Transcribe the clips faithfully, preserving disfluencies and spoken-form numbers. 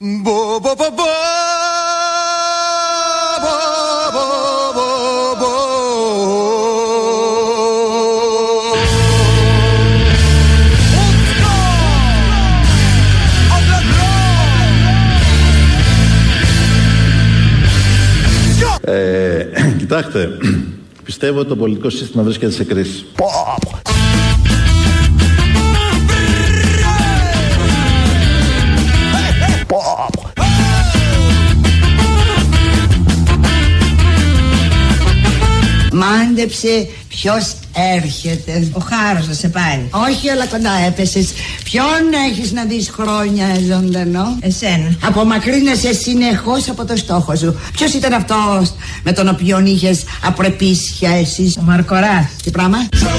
Ε, κοιτάξτε, πιστεύω ότι το πολιτικό σύστημα βρίσκεται σε κρίση. Μάντεψε ποιος έρχεται. Ο Χάρος να σε πάρει. Όχι, όλα κοντά έπεσες. Ποιον έχεις να δεις χρόνια ζωντανό? Εσένα. Απομακρύνεσαι συνεχώς από το στόχο σου. Ποιος ήταν αυτός με τον οποίον είχες απρεπείς σχέσεις? Ο Μαρκοράς. Τι πράγμα?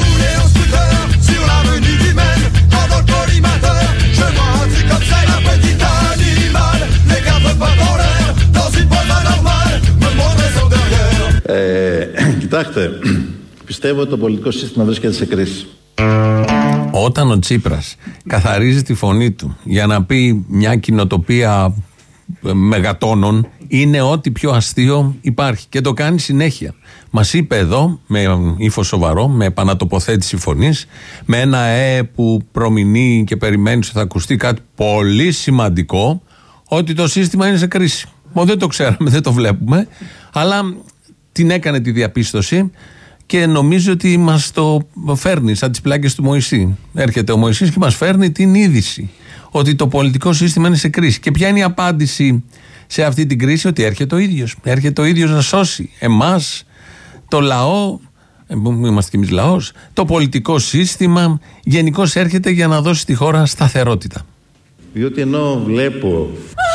Ε, κοιτάξτε, πιστεύω ότι το πολιτικό σύστημα βρίσκεται σε κρίση. Όταν ο Τσίπρας καθαρίζει τη φωνή του για να πει μια κοινοτοπία μεγατόνων, είναι ό,τι πιο αστείο υπάρχει και το κάνει συνέχεια. Μας είπε εδώ με ύφος σοβαρό, με επανατοποθέτηση φωνής, με ένα ε που προμηνεί και περιμένει ότι θα ακουστεί κάτι πολύ σημαντικό, ότι το σύστημα είναι σε κρίση. Μα δεν το ξέραμε, δεν το βλέπουμε, αλλά την έκανε τη διαπίστωση και νομίζω ότι μας το φέρνει σαν τις πλάκες του Μωυσή. Έρχεται ο Μωυσής και μας φέρνει την είδηση ότι το πολιτικό σύστημα είναι σε κρίση. Και ποια είναι η απάντηση σε αυτή την κρίση? Ότι έρχεται ο ίδιος. Έρχεται ο ίδιος να σώσει εμάς, το λαό, είμαστε κι εμείς λαός, το πολιτικό σύστημα, γενικώς έρχεται για να δώσει στη χώρα σταθερότητα. Διότι ενώ βλέπω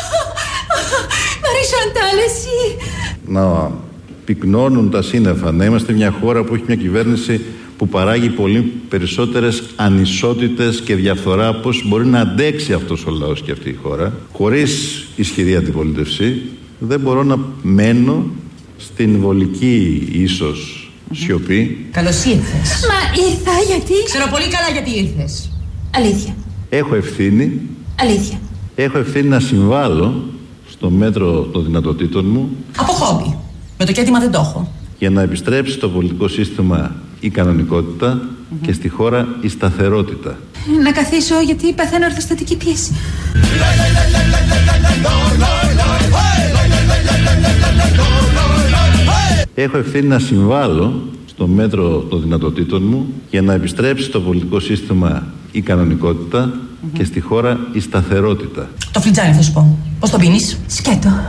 να πυκνώνουν τα σύννεφα, να είμαστε μια χώρα που έχει μια κυβέρνηση που παράγει πολύ περισσότερες ανισότητες και διαφθορά, πώς μπορεί να αντέξει αυτός ο λαός και αυτή η χώρα, χωρίς ισχυρή αντιπολίτευση, δεν μπορώ να μένω στην βολική ίσως σιωπή. Καλώς ήρθες. Μα ήρθα γιατί? Ξέρω πολύ καλά γιατί ήρθες. Αλήθεια. Έχω ευθύνη. Αλήθεια. Έχω ευθύνη να συμβάλλω στο μέτρο των δυνατοτήτων μου. Από χόμπι. Με το κέντημα δεν το έχω. Για να επιστρέψει στο πολιτικό σύστημα η κανονικότητα mm-hmm. και στη χώρα η σταθερότητα. Να καθίσω γιατί παθαίνω ορθοστατική πίεση. Έχω ευθύνη να συμβάλλω στο μέτρο των δυνατοτήτων μου για να επιστρέψει στο πολιτικό σύστημα η κανονικότητα mm-hmm. και στη χώρα η σταθερότητα. Το φλιτζάνι θα σου πω. Πώς το πίνεις? Σκέτο.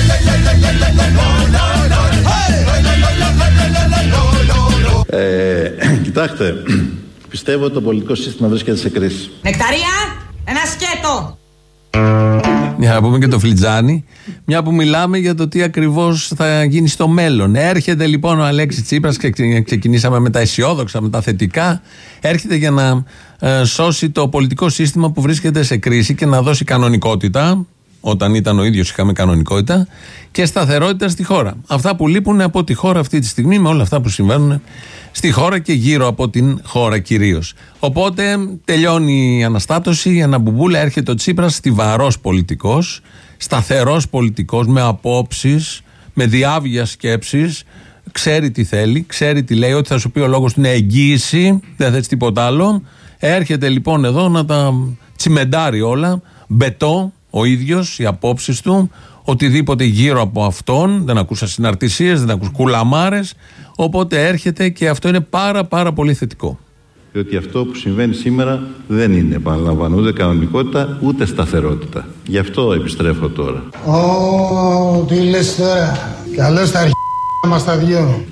Ε, κοιτάξτε, πιστεύω ότι το πολιτικό σύστημα βρίσκεται σε κρίση. Νεκταρία, ένα σκέτο! Για να πούμε και το φλιτζάνι, μια που μιλάμε για το τι ακριβώς θα γίνει στο μέλλον. Έρχεται λοιπόν ο Αλέξης Τσίπρας, και ξεκινήσαμε με τα αισιόδοξα, με τα θετικά. Έρχεται για να ε, σώσει το πολιτικό σύστημα που βρίσκεται σε κρίση και να δώσει κανονικότητα. Όταν ήταν ο ίδιος είχαμε κανονικότητα και σταθερότητα στη χώρα. Αυτά που λείπουν από τη χώρα αυτή τη στιγμή, με όλα αυτά που συμβαίνουν στη χώρα και γύρω από την χώρα κυρίως. Οπότε τελειώνει η αναστάτωση, η αναμπουμπούλα, έρχεται ο Τσίπρας, στιβαρός πολιτικός, σταθερός πολιτικός, με απόψεις, με διάβγεια σκέψεις, ξέρει τι θέλει, ξέρει τι λέει, ότι θα σου πει ο λόγος του είναι εγγύηση, δεν θες τίποτα άλλο. Έρχεται λοιπόν εδώ να τα τσιμεντάρει όλα, μπετό, ο ίδιος, οι απόψεις του, οτιδήποτε γύρω από αυτόν, δεν ακούσα συναρτησίες, δεν ακούς κουλαμάρες, οπότε έρχεται και αυτό είναι πάρα πάρα πολύ θετικό. Διότι αυτό που συμβαίνει σήμερα δεν είναι, επαναλαμβάνω, ούτε κανονικότητα, ούτε σταθερότητα. Γι' αυτό επιστρέφω τώρα. Ω, τι λες τώρα, καλώς τα αρχίδια μας τα δυο.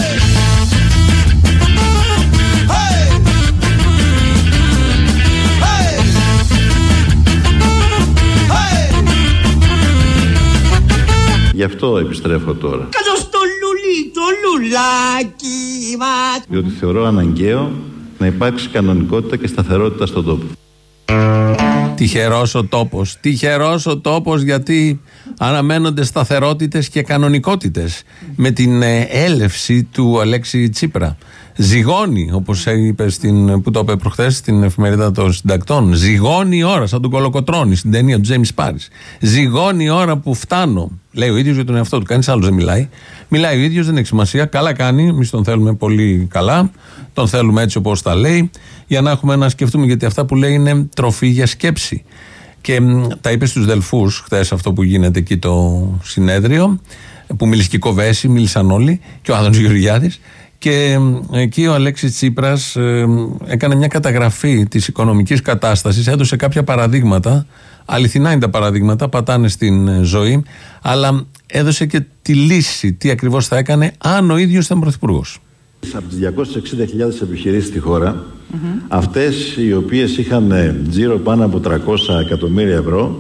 Γι' αυτό επιστρέφω τώρα. Καλώς το λουλί, το λουλάκι μας. Διότι θεωρώ αναγκαίο να υπάρξει κανονικότητα και σταθερότητα στον τόπο. Τυχερός ο τόπος. Τυχερός ο τόπος, γιατί Αναμένονται σταθερότητες και κανονικότητες με την έλευση του Αλέξη Τσίπρα. Ζυγώνει, όπως είπε στην, που το είπε προχθές στην εφημερίδα των συντακτών, ζυγώνει η ώρα, σαν τον Κολοκοτρώνη στην ταινία του James Paris. Ζυγώνει η ώρα που φτάνω. Λέει ο ίδιος για τον εαυτό του, κανείς άλλος δεν μιλάει. Μιλάει ο ίδιος, δεν έχει σημασία. Καλά κάνει, εμείς τον θέλουμε πολύ καλά. Τον θέλουμε έτσι όπως τα λέει, για να έχουμε να σκεφτούμε, γιατί αυτά που λέει είναι τροφή για σκέψη. Και μ, τα είπε στους Δελφούς χθες, αυτό που γίνεται εκεί το συνέδριο, που μίλησε και η Κοβέση, μίλησαν όλοι, και ο Άδωνης Γεωργιάδης. Και εκεί ο Αλέξης Τσίπρας ε, έκανε μια καταγραφή της οικονομικής κατάστασης, έδωσε κάποια παραδείγματα, αληθινά είναι τα παραδείγματα, πατάνε στην ζωή, αλλά έδωσε και τη λύση, τι ακριβώς θα έκανε αν ο ίδιος ήταν πρωθυπουργός. Από τις διακόσιες εξήντα χιλιάδες επιχειρήσεις στη χώρα, mm-hmm. αυτές οι οποίες είχαν τζίρο πάνω από τριακόσια εκατομμύρια ευρώ,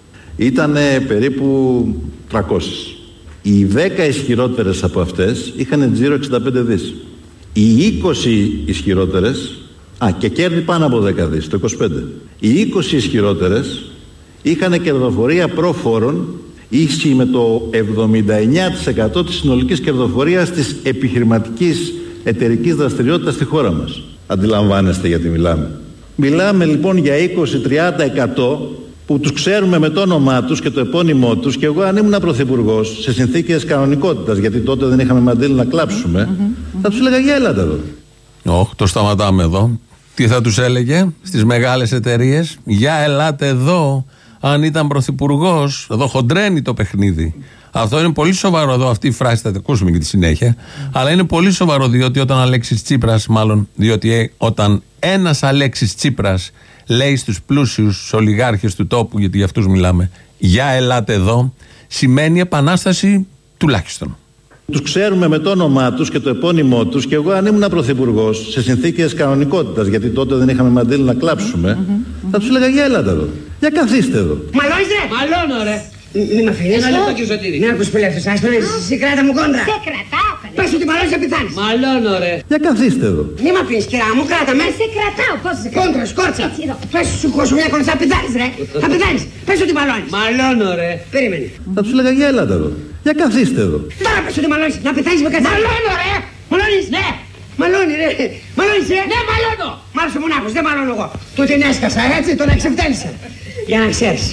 ήταν περίπου τριακόσιες. Οι δέκα ισχυρότερες από αυτές είχαν τζίρο εξήντα πέντε δις. Οι είκοσι ισχυρότερες, α, και κέρδη πάνω από δέκα δις, το είκοσι πέντε. Οι είκοσι ισχυρότερες είχαν κερδοφορία προφόρων ίση με το εβδομήντα εννέα τοις εκατό της συνολικής κερδοφορίας της επιχειρηματικής εταιρικής δραστηριότητας στη χώρα μας. Αντιλαμβάνεστε γιατί μιλάμε. Μιλάμε λοιπόν για είκοσι με τριάντα τοις εκατό που τους ξέρουμε με το όνομά τους και το επώνυμό τους, και εγώ αν ήμουν πρωθυπουργός σε συνθήκες κανονικότητας, γιατί τότε δεν είχαμε μαντήλι να κλάψουμε, mm-hmm. θα τους έλεγα για έλατε εδώ. Όχι, το σταματάμε εδώ. Τι θα τους έλεγε στις μεγάλες εταιρείες? Για ελάτε εδώ. Αν ήταν πρωθυπουργός, εδώ χοντρένει το παιχνίδι. Αυτό είναι πολύ σοβαρό εδώ, αυτή η φράση θα την ακούσουμε και τη συνέχεια. Mm. Αλλά είναι πολύ σοβαρό, διότι όταν Αλέξης Τσίπρας, μάλλον διότι όταν ένας Αλέξης Τσίπρας λέει στους πλούσιους, στους ολιγάρχες του τόπου, γιατί για αυτούς μιλάμε, για ελάτε εδώ, σημαίνει επανάσταση τουλάχιστον. Τους ξέρουμε με το όνομά τους και το επώνυμό τους, και εγώ αν ήμουν πρωθυπουργός σε συνθήκες κανονικότητας, γιατί τότε δεν είχαμε μαντήλι να κλάψουμε, mm-hmm. θα τους έλεγα για έλατε εδώ, για καθίστε εδώ. Μαλώνεις ρε! Μαλώνω ρε! Μην με αφήνεις. Ένα λεπτό και Σωτήρη. Μην ακούς που λέω, σας το λες, εσύ κράτα μου κόντρα. Σε κρατάω καλέ. Πες ότι μαλώνεις να πεθάνεις. Μαλώνω ρε. Για καθίστε εδώ. Μην με αφήνεις κυρά μου, κράτα με. Σε κρατάω, πώς σε κρατάω. Κόντρα, σκόρτσα. Πες σου χώσου μια κόντρα, θα πεθάνεις ρε. Θα πεθάνεις. Πες ότι μαλώνεις. Μαλώνω ρε. Περίμενε. Θα τους έλεγα για έλατε εδώ. Για καθίστε εδώ. Τώρα πες ότι μαλώνεις, να πεθάνεις με καθάρισμα. Μαλώνω ρε. Μαλώνεις, ναι. Μαλώνει ρε. Μαλώνεις ρε. Ναι, μαλώνω. Μ' άρεσε ο μονάχος, δεν μαλώνω εγώ. Του την έσκασα έτσι, τον εξευτέλισα. Για να ξέρεις.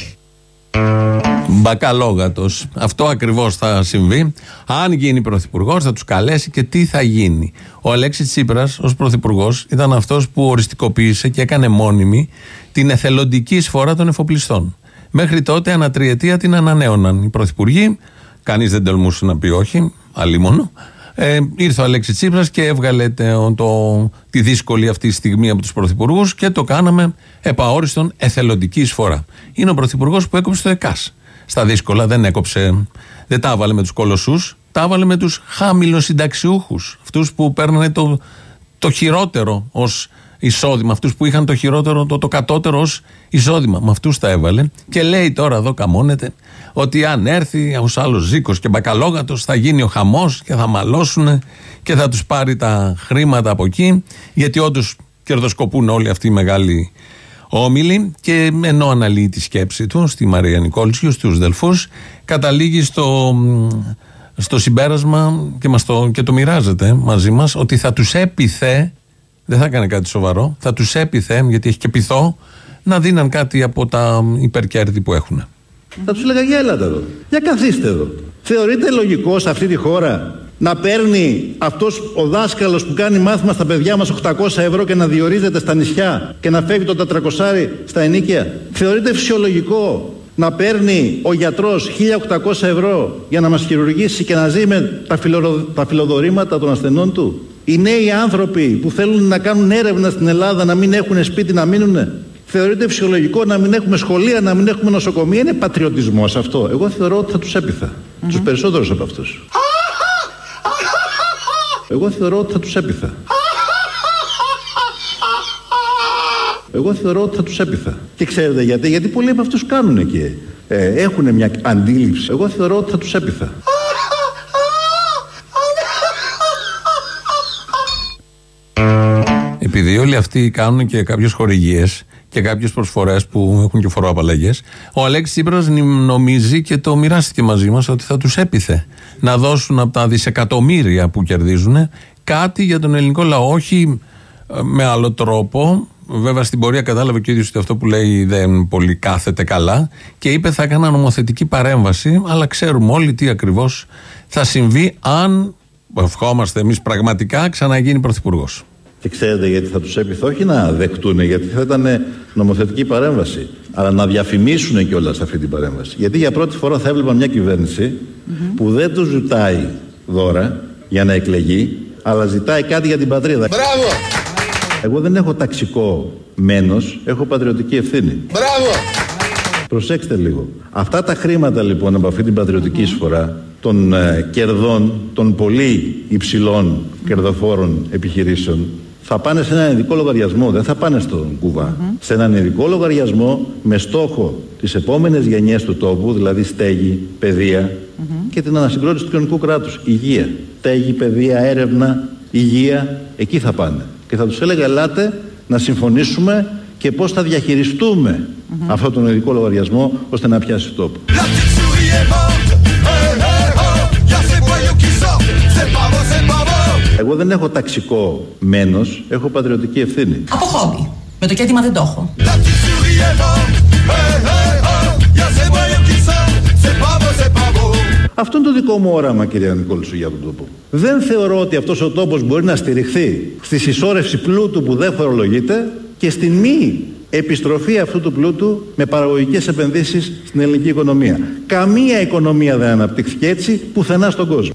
Μπακαλόγατος. Αυτό ακριβώς θα συμβεί. Αν γίνει πρωθυπουργός, θα τους καλέσει και τι θα γίνει. Ο Αλέξης Τσίπρας, ως πρωθυπουργός, ήταν αυτός που οριστικοποίησε και έκανε μόνιμη την εθελοντική εισφορά των εφοπλιστών. Μέχρι τότε, ανατριετία την ανανέωναν οι πρωθυπουργοί. Κανείς δεν τολμούσε να πει όχι, αλίμονο. Ε, ήρθε ο Αλέξης Τσίπρας και έβγαλε το, το, τη δύσκολη αυτή στιγμή από τους πρωθυπουργούς και το κάναμε επαόριστον εθελοντική εισφορά. Είναι ο πρωθυπουργός που έκοψε το ΕΚΑΣ. Στα δύσκολα δεν έκοψε, δεν τα έβαλε με τους κολοσσούς, τα έβαλε με τους χαμηλοσυνταξιούχους. Αυτούς που παίρνανε το, το χειρότερο ως εισόδημα, αυτούς που είχαν το χειρότερο, το, το κατώτερο ως εισόδημα. Με αυτούς τα έβαλε και λέει τώρα εδώ καμώνεται ότι αν έρθει ως άλλος Ζήκος και Μπακαλόγατος θα γίνει ο χαμός και θα μαλώσουν και θα τους πάρει τα χρήματα από εκεί, γιατί όντως κερδοσκοπούν όλοι αυτοί οι μεγάλοι όμιλοι. Και ενώ αναλύει τη σκέψη του στη Μαρία Νικόλτσιου, στους Δελφούς, καταλήγει στο, στο συμπέρασμα και, μας το, και το μοιράζεται μαζί μας, ότι θα τους έπιθε, δεν θα έκανε κάτι σοβαρό, θα τους έπιθε, γιατί έχει και πειθό, να δίναν κάτι από τα υπερκέρδη που έχουν. Θα τους έλεγα για έλατε εδώ, για καθίστε εδώ. Θεωρείτε λογικό σε αυτή τη χώρα να παίρνει αυτός ο δάσκαλος που κάνει μάθημα στα παιδιά μας οκτακόσια ευρώ και να διορίζεται στα νησιά και να φεύγει το τετρακόσια στα ενίκια? Θεωρείτε φυσιολογικό να παίρνει ο γιατρός χίλια οκτακόσια ευρώ για να μας χειρουργήσει και να ζει με τα, φιλο, τα φιλοδορήματα των ασθενών του? Οι νέοι άνθρωποι που θέλουν να κάνουν έρευνα στην Ελλάδα να μην έχουν σπίτι να μείνουνε? Θεωρείται φυσιολογικό να μην έχουμε σχολεία, να μην έχουμε νοσοκομεία? Είναι πατριωτισμός αυτό? Εγώ θεωρώ ότι θα τους έπιθα. Mm-hmm. Τους περισσότερους από αυτούς. Εγώ θεωρώ ότι θα τους έπιθα. Εγώ θεωρώ ότι θα τους έπιθα. Και ξέρετε γιατί? Γιατί πολλοί από αυτούς κάνουν και ε, έχουν μια αντίληψη. Εγώ θεωρώ ότι θα τους έπιθα. επειδή όλοι αυτοί κάνουν και κάποιες χορηγίες και κάποιες προσφορές που έχουν και φοροαπαλλαγές, ο Αλέξης Τσίπρας νομίζει και το μοιράστηκε μαζί μας ότι θα τους έπιθε να δώσουν από τα δισεκατομμύρια που κερδίζουν κάτι για τον ελληνικό λαό, όχι με άλλο τρόπο. Βέβαια στην πορεία κατάλαβε και ο ίδιος ότι αυτό που λέει δεν πολύ κάθεται καλά και είπε θα έκανα νομοθετική παρέμβαση, αλλά ξέρουμε όλοι τι ακριβώς θα συμβεί αν, ευχόμαστε εμείς πραγματικά, ξαναγίνει πρωθυπουργός. Και ξέρετε γιατί θα τους έπιθε, όχι να δεχτούν, γιατί θα ήταν νομοθετική παρέμβαση, αλλά να διαφημίσουν κιόλας αυτή την παρέμβαση. Γιατί για πρώτη φορά θα έβλεπα μια κυβέρνηση mm-hmm. που δεν τους ζητάει δώρα για να εκλεγεί, αλλά ζητάει κάτι για την πατρίδα. Μπράβο! Εγώ δεν έχω ταξικό μένος, έχω πατριωτική ευθύνη. Μπράβο! Προσέξτε λίγο. Αυτά τα χρήματα λοιπόν από αυτή την πατριωτική εισφορά των ε, κερδών των πολύ υψηλών κερδοφόρων επιχειρήσεων θα πάνε σε έναν ειδικό λογαριασμό, δεν θα πάνε στον κουβά. Mm-hmm. Σε έναν ειδικό λογαριασμό με στόχο τις επόμενες γενιές του τόπου, δηλαδή στέγη, παιδεία mm-hmm. και την ανασυγκρότηση του κοινωνικού κράτους. Υγεία, στέγη, παιδεία, έρευνα, υγεία, εκεί θα πάνε. Και θα τους έλεγα ελάτε να συμφωνήσουμε και πώς θα διαχειριστούμε mm-hmm. αυτόν τον ειδικό λογαριασμό ώστε να πιάσει τόπο. Εγώ δεν έχω ταξικό μένος, έχω πατριωτική ευθύνη. Από χόμπι. Με το κέντημα δεν το έχω. Αυτό είναι το δικό μου όραμα, κυρία Νικόλσου, για τον τόπο. Δεν θεωρώ ότι αυτός ο τόπος μπορεί να στηριχθεί στη συσσόρευση πλούτου που δεν φορολογείται και στη μη επιστροφή αυτού του πλούτου με παραγωγικές επενδύσεις στην ελληνική οικονομία. Καμία οικονομία δεν αναπτύχθηκε έτσι πουθενά στον κόσμο.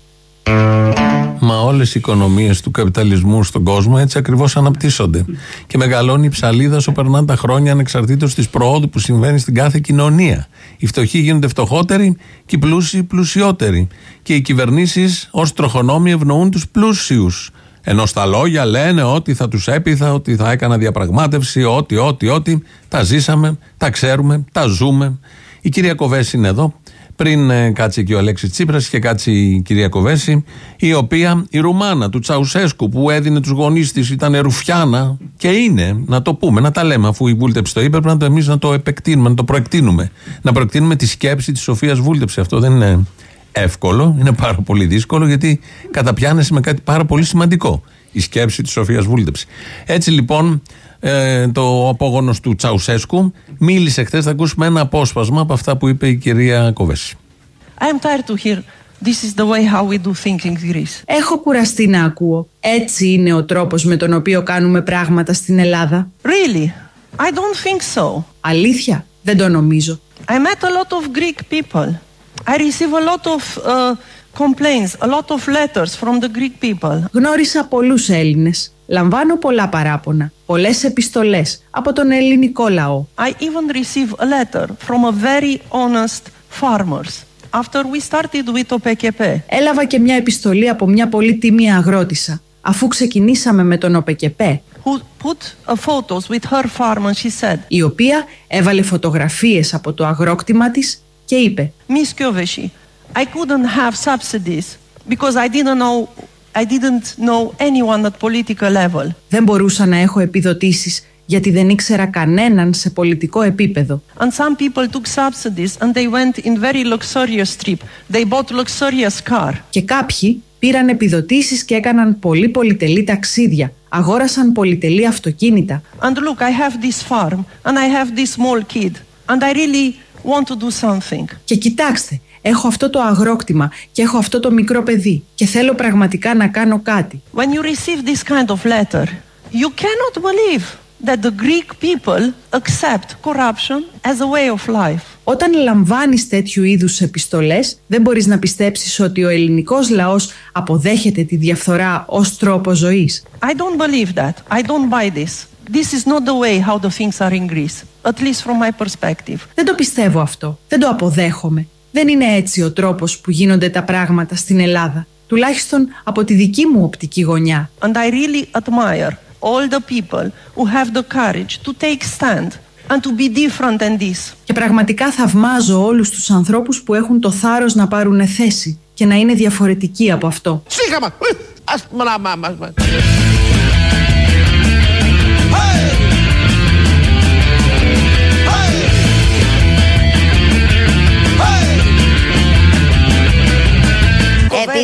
Μα όλες οι οικονομίες του καπιταλισμού στον κόσμο έτσι ακριβώς αναπτύσσονται. Και μεγαλώνει η ψαλίδα όσο περνάνε τα χρόνια ανεξαρτήτως της προόδου που συμβαίνει στην κάθε κοινωνία. Οι φτωχοί γίνονται φτωχότεροι και οι πλούσιοι πλουσιότεροι. Και οι κυβερνήσεις ως τροχονόμοι ευνοούν τους πλούσιους. Ενώ στα λόγια λένε ότι θα τους έπειθα, ότι θα έκανα διαπραγμάτευση, ότι, ότι, ότι. Τα ζήσαμε, τα ξέρουμε, τα ζούμε. Η κυρία Κοβέση είναι εδώ. Πριν ε, κάτσει και ο Αλέξης Τσίπρας, είχε κάτσει η κυρία Κοβέση, η οποία, η Ρουμάνα του Τσαουσέσκου, που έδινε τους γονείς της, ήταν ρουφιάνα και είναι, να το πούμε, να τα λέμε, αφού η Βούλτεψη το είπε, πρέπει να το εμείς να το επεκτείνουμε, να το προεκτείνουμε. Να προεκτείνουμε τη σκέψη της Σοφίας Βούλτεψη. Αυτό δεν είναι εύκολο, είναι πάρα πολύ δύσκολο, γιατί καταπιάνεσαι με κάτι πάρα πολύ σημαντικό. Η σκέψη της Σοφίας Βούλτεψη. Έτσι λοιπόν, ε, το απόγονος του Τσαουσέσκου μίλησε χθες. Θα ακούσουμε ένα απόσπασμα από αυτά που είπε η κυρία Κοβέση. I am tired to hear this is the way how we do things in Greece. Έχω κουραστεί να ακούω. Έτσι είναι ο τρόπος με τον οποίο κάνουμε πράγματα στην Ελλάδα. Really? I don't think so. Αλήθεια? Δεν το νομίζω. I met a lot of Greek people. I receive a lot of uh, complaints, a lot of letters from the Greek people. Γνώρισα πολλούς Έλληνες. Λαμβάνω πολλά παράπονα, πολλές επιστολές από τον ελληνικό λαό. I even receive a letter from a very honest farmers. After we started with το ΟΠΕΚΕΠΕ. Έλαβα και μια επιστολή από μια πολύ τίμη αγρότισσα, αφού ξεκινήσαμε με τον ΟΠΕΚΕΠΕ. Who put a photos with her farm and she said. Η οποία έβαλε φωτογραφίες από το αγρόκτημα της και είπε. Miss Kövesi, I couldn't have subsidies because I didn't know I didn't know anyone at political level. Δεν μπορούσα να έχω επιδοτήσεις γιατί δεν ήξερα κανέναν σε πολιτικό επίπεδο. And some people took subsidies and they went in very luxurious trip. They bought luxurious car. Και κάποιοι πήραν επιδοτήσεις και έκαναν πολύ πολυτελή ταξίδια. Αγόρασαν πολυτελή αυτοκίνητα. And look, I have this farm and I have this small kid and I really want to do something. Και κοιτάξτε, έχω αυτό το αγρόκτημα και έχω αυτό το μικρό παιδί και θέλω πραγματικά να κάνω κάτι. When you receive this kind of letter, you cannot believe that the Greek people accept corruption as a way of life. Όταν λαμβάνεις τέτοιου είδους επιστολές, δεν μπορείς να πιστέψεις ότι ο ελληνικός λαός αποδέχεται τη διαφθορά ως τρόπο ζωής. I don't believe that. I don't buy this. This is not the way how the things are in Greece, at least from my perspective. Δεν το πιστεύω αυτό. Δεν το αποδέχομαι. Δεν είναι έτσι ο τρόπος που γίνονται τα πράγματα στην Ελλάδα. Τουλάχιστον από τη δική μου οπτική γωνιά. And I really admire all the people who have the courage to take stand and to be different than this. Και πραγματικά θαυμάζω όλους τους ανθρώπους που έχουν το θάρρος να πάρουν θέση και να είναι διαφορετικοί από αυτό. Σίγαμα! Ας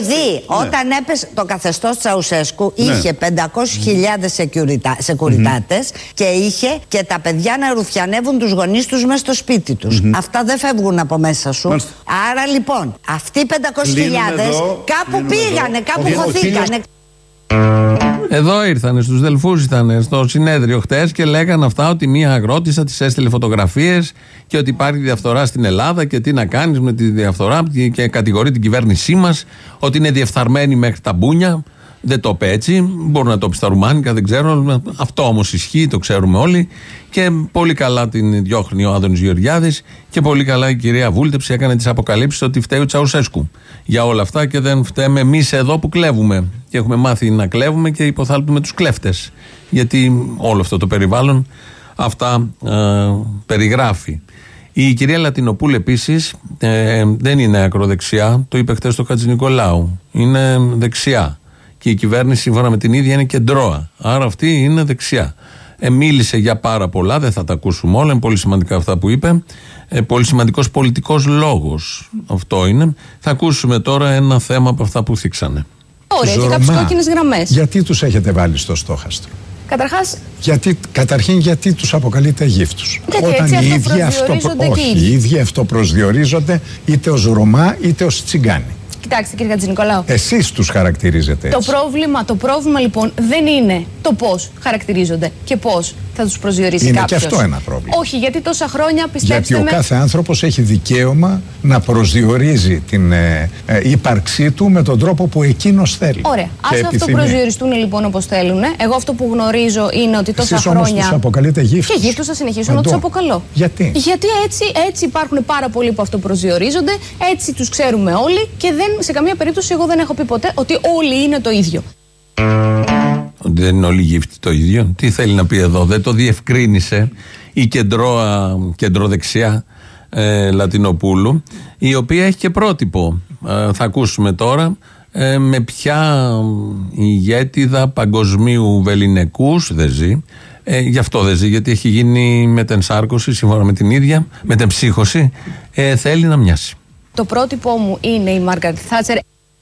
Επειδή ναι. όταν έπεσε το καθεστώς Τσαουσέσκου ναι. είχε πεντακόσιες χιλιάδες σεκουριτάτες mm-hmm. και είχε και τα παιδιά να ρουφιανεύουν τους γονείς τους μέσα στο σπίτι τους. Mm-hmm. Αυτά δεν φεύγουν από μέσα σου. Μάλιστα. Άρα λοιπόν, αυτοί οι πεντακόσιες χιλιάδες κάπου πήγανε, εδώ. κάπου χωθήκανε. Εδώ ήρθανε, στους Δελφούς ήταν στο συνέδριο χτες και λέγανε αυτά ότι μία αγρότησα της έστειλε φωτογραφίες και ότι υπάρχει διαφθορά στην Ελλάδα και τι να κάνεις με τη διαφθορά και κατηγορεί την κυβέρνησή μας ότι είναι διεφθαρμένη μέχρι τα μπούνια. Δεν το είπε έτσι, μπορεί να το πει στα ρουμάνικα, δεν ξέρω. Αυτό όμως ισχύει, το ξέρουμε όλοι. Και πολύ καλά την διώχνει ο Άδωνης Γεωργιάδης και πολύ καλά η κυρία Βούλτεψη έκανε τις αποκαλύψεις ότι φταίει ο Τσαουσέσκου για όλα αυτά και δεν φταίμε εμείς εδώ που κλέβουμε. Και έχουμε μάθει να κλέβουμε και υποθάλπτουμε τους κλέφτες. Γιατί όλο αυτό το περιβάλλον αυτά ε, περιγράφει. Η κυρία Λατινοπούλου επίσης ε, δεν είναι ακροδεξιά, το είπε χτες στο Χατζηνικολάου. Είναι δεξιά. Και η κυβέρνηση, σύμφωνα με την ίδια, είναι κεντρώα. Άρα αυτή είναι δεξιά. Ε, μίλησε για πάρα πολλά, δεν θα τα ακούσουμε όλα. Είναι πολύ σημαντικά αυτά που είπε. Ε, πολύ σημαντικός πολιτικός λόγος. Αυτό είναι. Θα ακούσουμε τώρα ένα θέμα από αυτά που θίξανε. Ωραία, και κάποιες κόκκινες γραμμές. Γιατί τους έχετε βάλει στο στόχαστρο? Καταρχάς, γιατί, καταρχήν, γιατί τους αποκαλείτε γύφτους? Γιατί Όταν έτσι οι ίδιοι αυτοπρο... Όχι, οι ίδιοι αυτοπροσδιορίζονται είτε ως Ρωμά είτε ως Τσιγκάνοι. Κοιτάξτε, κύριε Χατζηνικολάου. Εσείς τους χαρακτηρίζετε έτσι. Το πρόβλημα, το πρόβλημα λοιπόν δεν είναι το πώς χαρακτηρίζονται και πώς θα τους προσδιορίσει είναι κάποιος. Είναι και αυτό ένα πρόβλημα. Όχι, γιατί τόσα χρόνια πιστέψτε Γιατί με... ο κάθε άνθρωπος έχει δικαίωμα να προσδιορίζει την ε, ε, ύπαρξή του με τον τρόπο που εκείνος θέλει. Ωραία. Ας αυτοπροσδιοριστούν λοιπόν όπως θέλουν. Εγώ αυτό που γνωρίζω είναι ότι τόσα Εσείς χρόνια. Εσείς όμως τους αποκαλείτε γύφτους. Και γύφτους θα συνεχίσω να τους αποκαλώ. Γιατί? Γιατί έτσι, έτσι υπάρχουν πάρα πολλοί που αυτοπροσδιορίζονται, έτσι τους ξέρουμε όλοι και δεν, σε καμία περίπτωση εγώ δεν έχω πει ποτέ ότι όλοι είναι το ίδιο. Ότι δεν είναι όλοι γύφτοι το ίδιο. Τι θέλει να πει εδώ? Δεν το διευκρίνησε η κεντρώα, κεντροδεξιά ε, Λατινοπούλου, η οποία έχει και πρότυπο. Ε, θα ακούσουμε τώρα ε, με ποια ηγέτιδα παγκοσμίου βεληνικούς δεν ζει. Ε, γι' αυτό δεν ζει, γιατί έχει γίνει μετενσάρκωση, σύμφωνα με την ίδια, μετεμψύχωση. Ε, θέλει να μοιάσει. Το πρότυπό μου είναι η Μάργαρετ Θάτσερ.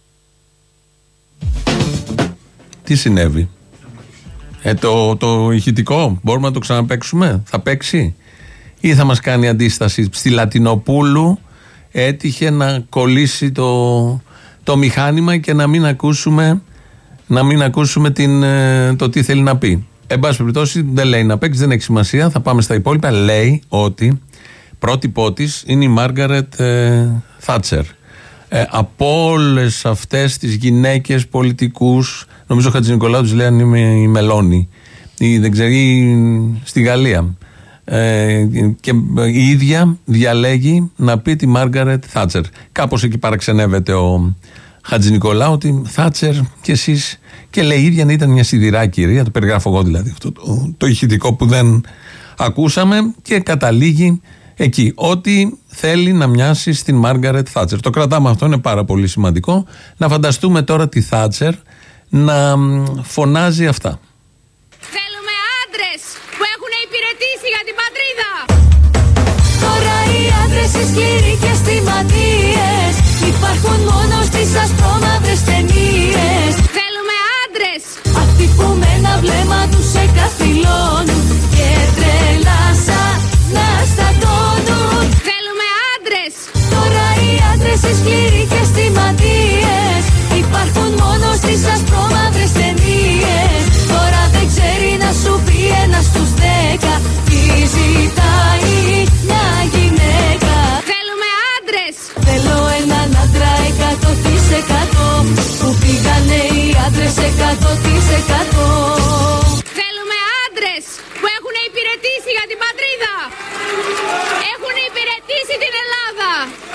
Τι συνέβη? Ε, το, το ηχητικό μπορούμε να το ξαναπαίξουμε? Θα παίξει ή θα μας κάνει αντίσταση? Στη Λατινοπούλου έτυχε να κολλήσει το, το μηχάνημα και να μην ακούσουμε, να μην ακούσουμε την, το τι θέλει να πει. Εν πάση περιπτώσει δεν λέει να παίξει, δεν έχει σημασία, θα πάμε στα υπόλοιπα. Λέει ότι πρότυπό της είναι η Μάργαρετ ε, Θάτσερ. Ε, από όλες αυτές τις γυναίκες πολιτικούς, νομίζω ο Χατζηνικολάου τους λέει αν είμαι η Μελώνη ή δεν ξέρει στη Γαλλία, ε, και η ίδια διαλέγει να πει τη Μάργαρετ Θάτσερ. Κάπως εκεί παραξενεύεται ο Χατζηνικολάου ότι Θάτσερ και εσείς, και λέει η ίδια να ήταν μια σιδηρά κυρία, το περιγράφω εγώ δηλαδή αυτό το, το ηχητικό που δεν ακούσαμε, και καταλήγει εκεί, ότι θέλει να μοιάσει στην Μάργαρετ Θάτσερ. Το κρατάμε αυτό, είναι πάρα πολύ σημαντικό. Να φανταστούμε τώρα τη Θάτσερ να φωνάζει αυτά. Θέλουμε άντρες που έχουν υπηρετήσει για την πατρίδα. Τώρα οι άντρες ισχυροί και στιγματίες υπάρχουν μόνο στις ασπρόμαυρες ταινίες. Θέλουμε άντρες, αυτοί που με ένα βλέμμα τους σε καθυλώνουν και τρελά σαν να στατώνουν. Θέλουμε άντρες. Τώρα οι άντρες ισχυροί και στιγματίες υπάρχουν μόνο στις ασπρόμαυρες ταινίες. Τώρα δεν ξέρει να σου πει ένα στους δέκα τι ζητάει μια γυναίκα. Θέλουμε άντρες. Θέλω έναν άντρα εκατό τοις εκατό που πήγανε οι άντρες εκατό τοις εκατό. Θέλουμε άντρες που έχουν υπηρετήσει για την πατρίδα. Έχουν υπηρετήσει την Ελλάδα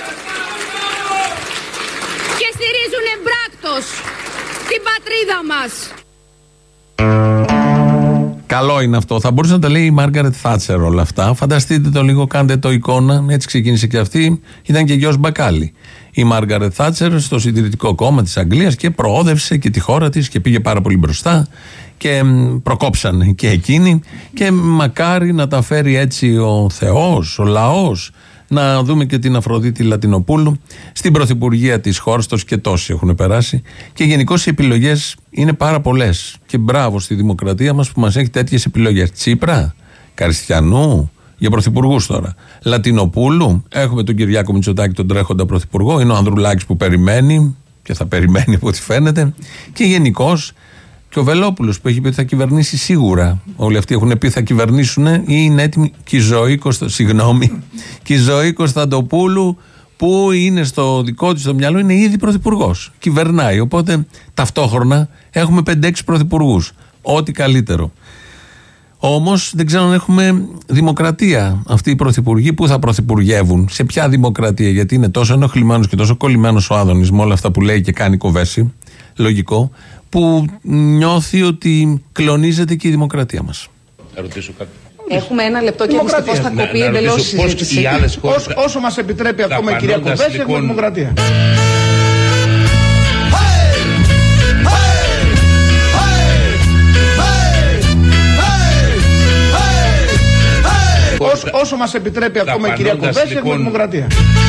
και στηρίζουν εμπράκτος την πατρίδα μας. Καλό είναι αυτό. Θα μπορούσε να τα λέει η Μάργαρετ Θάτσερ όλα αυτά. Φανταστείτε το λίγο, κάντε το εικόνα. Έτσι ξεκίνησε και αυτή. Ήταν και γιος Μπακάλι. Η Μάργαρετ Θάτσερ στο Συντηρητικό Κόμμα της Αγγλίας και προόδευσε και τη χώρα της και πήγε πάρα πολύ μπροστά. Και προκόψανε και εκείνη. Και μακάρι να τα φέρει έτσι ο Θεός, ο λαός, Να δούμε και την Αφροδίτη Λατινοπούλου στην πρωθυπουργία της χώρας, τόσοι και τόσοι έχουν περάσει. Και γενικώς οι επιλογές είναι πάρα πολλές. Και μπράβο στη δημοκρατία μας που μας έχει τέτοιες επιλογές. Τσίπρα, Καριστιανού, για πρωθυπουργούς τώρα. Λατινοπούλου, έχουμε τον Κυριάκο Μητσοτάκη, τον τρέχοντα πρωθυπουργό. Είναι ο Ανδρουλάκης που περιμένει και θα περιμένει από ό,τι φαίνεται. Και γενικώς και ο Βελόπουλος που έχει πει ότι θα κυβερνήσει σίγουρα. Όλοι αυτοί έχουν πει θα κυβερνήσουν ή είναι έτοιμοι. Και η ζωή, Κωνστα... συγγνώμη, και η ζωή Κωνσταντοπούλου που είναι στο δικό της το μυαλό είναι ήδη πρωθυπουργός. Κυβερνάει. Οπότε ταυτόχρονα έχουμε πέντε έξι πρωθυπουργούς. Ό,τι καλύτερο. Όμως δεν ξέρω αν έχουμε δημοκρατία. Αυτοί οι πρωθυπουργοί που θα πρωθυπουργεύουν, σε ποια δημοκρατία, γιατί είναι τόσο ενοχλημένος και τόσο κολλημένος ο Άδωνης με όλα αυτά που λέει και κάνει κοβέση, λογικό, που νιώθει ότι κλονίζεται και η δημοκρατία μας. Να ρωτήσω κάτι. Έχουμε ένα λεπτό και δυστυχώς θα κοπεί εντελώς η συζήτηση. Όσο, όσο μας επιτρέπει ακόμα η κυρία Κοβέση, λοιπόν, έχουμε δημοκρατία. Όσο, όσο μας επιτρέπει ακόμα η κυρία Κοβέση, λοιπόν, έχουμε δημοκρατία.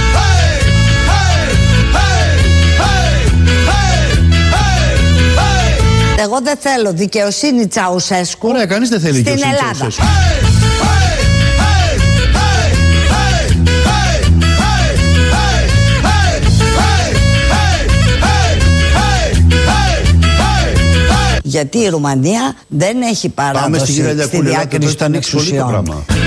Εγώ δεν θέλω δικαιοσύνη Τσαουσέσκου. Ωραία, κανείς δεν θέλει στην δικαιοσύνη Ελλάδα. Τσαουσέσκου. Γιατί η Ρουμανία δεν έχει παράδοση στη, στη διάκριση των εξουσιών.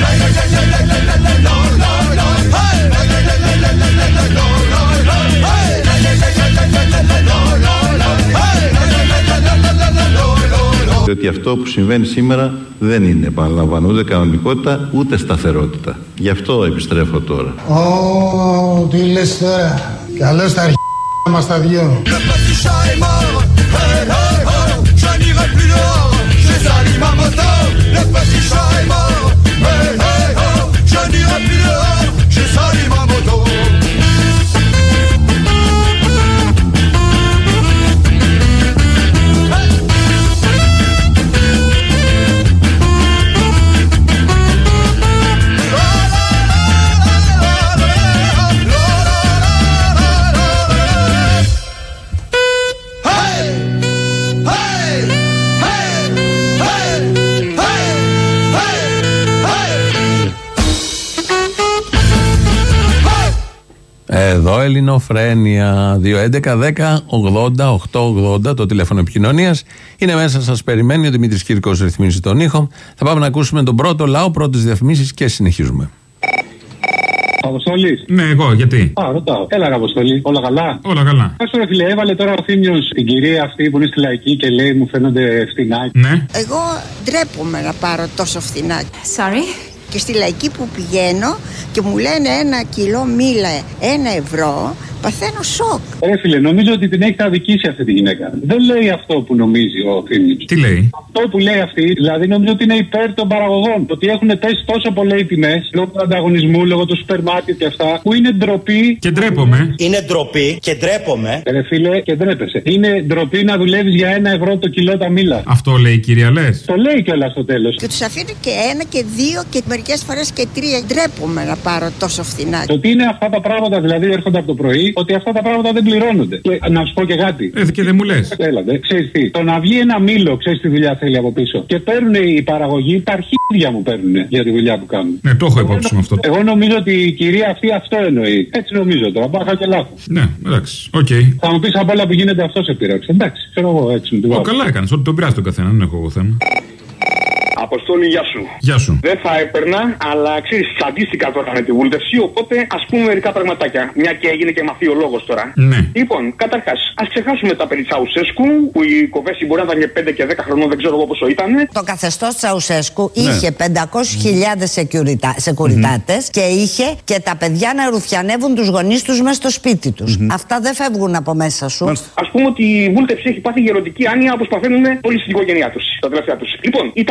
Ότι αυτό που συμβαίνει σήμερα δεν είναι, επαναλαμβάνω, ούτε κανονικότητα ούτε σταθερότητα. Γι' αυτό επιστρέφω τώρα. Ω, τι λες τώρα. Καλώς τα αρχίδια μας τα δυο. Εδώ Ελληνοφρένεια δύο έντεκα δέκα ογδόντα οκτακόσια ογδόντα το τηλέφωνο επικοινωνίας. Είναι μέσα, σας περιμένει ο Δημήτρης Κύρκος, ρυθμίζει τον ήχο. Θα πάμε να ακούσουμε τον πρώτο λαό, πρώτες διαφημίσεις και συνεχίζουμε. Αποστολής. Ναι, εγώ, γιατί. Α, ρωτάω. Έλα, Αποστολή. Όλα καλά. Όλα καλά. Άσο ρε φίλε, έβαλε τώρα ο Θήμιος την κυρία αυτή που είναι στη Λαϊκή και λέει μου φαίνονται φθηνά. Ναι. Εγώ ντρέπομαι να πάρω τόσο φθηνά. Sorry. Και στη Λαϊκή που πηγαίνω και μου λένε ένα κιλό μήλα ένα ευρώ, παθαίνω σοκ. Ρε φίλε, νομίζω ότι την έχει αδικήσει αυτή τη γυναίκα. Δεν λέει αυτό που νομίζει ο Θήμιος. Τι λέει? Αυτό που λέει αυτή, δηλαδή νομίζω ότι είναι υπέρ των παραγωγών. Ότι έχουν πέσει τόσο πολλές οι τιμές λόγω του ανταγωνισμού, λόγω του σούπερ μάρκετ και αυτά, που είναι ντροπή. Και ντρέπομαι. Είναι ντροπή και ντρέπομαι. Ρε φίλε, και ντρέπεσαι. Είναι ντροπή να δουλεύεις για ένα ευρώ το κιλό τα μήλα. Αυτό λέει η κυρία, λες? Το λέει κιόλας στο τέλος. Και τους αφήνω και ένα και δύο και μερικές φορές και τρία. Ντρέπομαι να πάρω τόσο φθηνά. Το ότι είναι αυτά τα πράγματα, δηλαδή έρχονται από το πρωί, ότι αυτά τα πράγματα δεν πληρώνονται. Και να σου πω και κάτι. Ε, και δεν μου λες. Έλατε, ξέρεις τι. Το να βγει ένα μήλο, ξέρεις τι δουλειά θέλει από πίσω. Και παίρνουν οι παραγωγοί, τα αρχίδια μου παίρνουν για τη δουλειά που κάνουν. Ναι, το έχω υπόψη μου αυτό. Εγώ νομίζω ότι η κυρία αυτή αυτό εννοεί. Έτσι νομίζω τώρα. Πάω και λάθος. Ναι, εντάξει. Οκ. Okay. Θα μου πεις από όλα που γίνεται αυτό σε πειράξε. Εντάξει, ξέρω εγώ έτσι μου την πάω. Καλά έκανες. Ότι τον πειράζει τον καθένα. Δεν έχω εγώ θέμα. Αποστόλη, γεια σου. Γεια σου. Δεν θα έπαιρνα, αλλά ξέρεις, τσαντίστηκα τώρα με τη βούλτευση, οπότε ας πούμε μερικά πραγματάκια. Μια και έγινε και μαθεί ο λόγος τώρα. Ναι. Λοιπόν, καταρχάς, ας ξεχάσουμε τα περί Τσαουσέσκου, που η Κοβέση μπορεί να ήταν και πέντε και δέκα χρονών, δεν ξέρω εγώ πόσο ήταν. Το καθεστώς Τσαουσέσκου ναι. είχε πεντακόσιες χιλιάδες σεκουριτάτες mm-hmm. και είχε και τα παιδιά να ρουφιανεύουν τους γονείς τους μέσα στο σπίτι τους. Mm-hmm. Αυτά δεν φεύγουν από μέσα σου. Ας πούμε ότι η βούλτευση έχει πάθει γεροντική άνοια όπως παθαίνουν όλοι στην οικογένειά τους, τα τελευταία τους. Λοιπόν, η Ιταλία λέει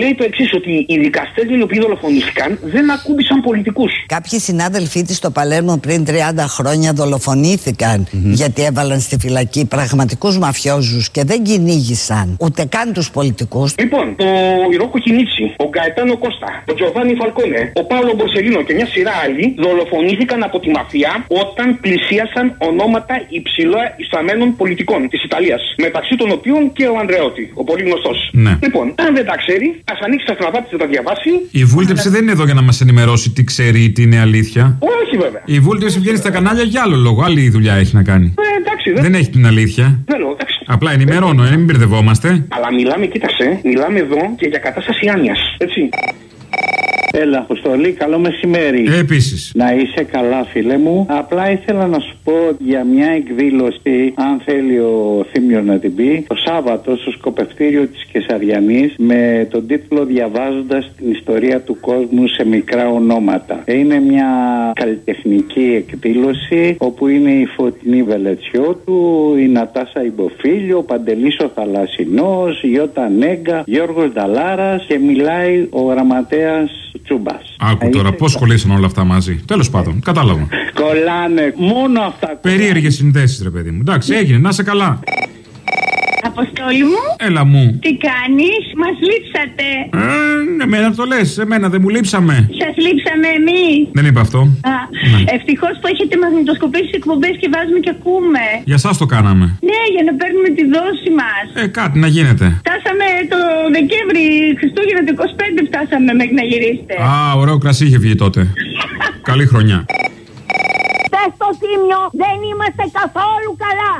λέει το εξής, ότι οι δικαστές οι οποίοι δολοφονήθηκαν δεν ακούμπησαν πολιτικούς. Κάποιοι συνάδελφοί της στο Παλέρμο πριν τριάντα χρόνια δολοφονήθηκαν mm-hmm. γιατί έβαλαν στη φυλακή πραγματικούς μαφιόζους και δεν κυνήγησαν ούτε καν τους πολιτικούς. Λοιπόν, το Ιρόκο Κινίτσι, ο Γκαετάνο Κώστα, ο Τζοβάνι Φαλκόνε, ο Πάολο Μπορσελίνο και μια σειρά άλλοι δολοφονήθηκαν από τη μαφία όταν πλησίασαν ονόματα υψηλά ισταμένων πολιτικών της Ιταλίας. Μεταξύ των οποίων και ο Ανδρεώτη, ο πολύ γνωστός. Ναι. Λοιπόν, αν δεν τα ξέρει, ας ανοίξει τα στραβάτη και τα διαβάσει. Η βούλτεψη δεν είναι εδώ για να μας ενημερώσει τι ξέρει ή τι είναι αλήθεια. Όχι βέβαια. Η βούλτεψη βγαίνει στα κανάλια για άλλο λόγο. Άλλη δουλειά έχει να κάνει. Ε, εντάξει, δεν... δεν έχει την αλήθεια. Δεν λέω, εντάξει. Απλά ενημερώνω, ε, μην μπερδευόμαστε. Αλλά μιλάμε, κοίταξε, μιλάμε εδώ και για κατάσταση άνοιας. Έτσι. Έλα, Αποστολή, καλό μεσημέρι. Ε, επίσης. Να είσαι καλά, φίλε μου. Απλά ήθελα να σου πω για μια εκδήλωση, αν θέλει ο Θήμιος να την πει, το Σάββατο στο σκοπευτήριο της Κεσαριανής με τον τίτλο «Διαβάζοντας την ιστορία του κόσμου σε μικρά ονόματα». Είναι μια καλλιτεχνική εκδήλωση όπου είναι η Φωτεινή Βελετσιώτου, η Νατάσα Ιμποφίλιο, ο Παντελής ο Θαλασσινός, η Ιώτα Νέγκα, Γιώργος Νταλάρας και μιλάει ο γραμματέας Τσούμπας. Άκου τώρα, πώς κολλήσαν όλα αυτά μαζί. Τέλος πάντων, κατάλαβα. Κολλάνε, μόνο αυτά. Περίεργες συνδέσεις, ρε παιδί μου. Εντάξει, έγινε, να σε καλά. Αποστόλη μου. Έλα μου. Τι κάνεις, μας λείψατε. Ε, εμένα το λες, εμένα δεν μου λείψαμε. Σας λείψαμε εμείς. Δεν είπα αυτό. Α, ναι. Ευτυχώς που έχετε μαγνητοσκοπήσει τις εκπομπές και βάζουμε και ακούμε. Για σας το κάναμε. Ναι, για να παίρνουμε τη δόση μας. Ε, κάτι να γίνεται. Φτάσαμε το Δεκέμβρη, Χριστούγεννα το είκοσι πέντε φτάσαμε μέχρι να γυρίσετε. Α, ωραίο κρασί είχε βγει τότε. Καλή χρονιά. Πες στο Θήμιο, δεν είμαστε καθόλου καλά.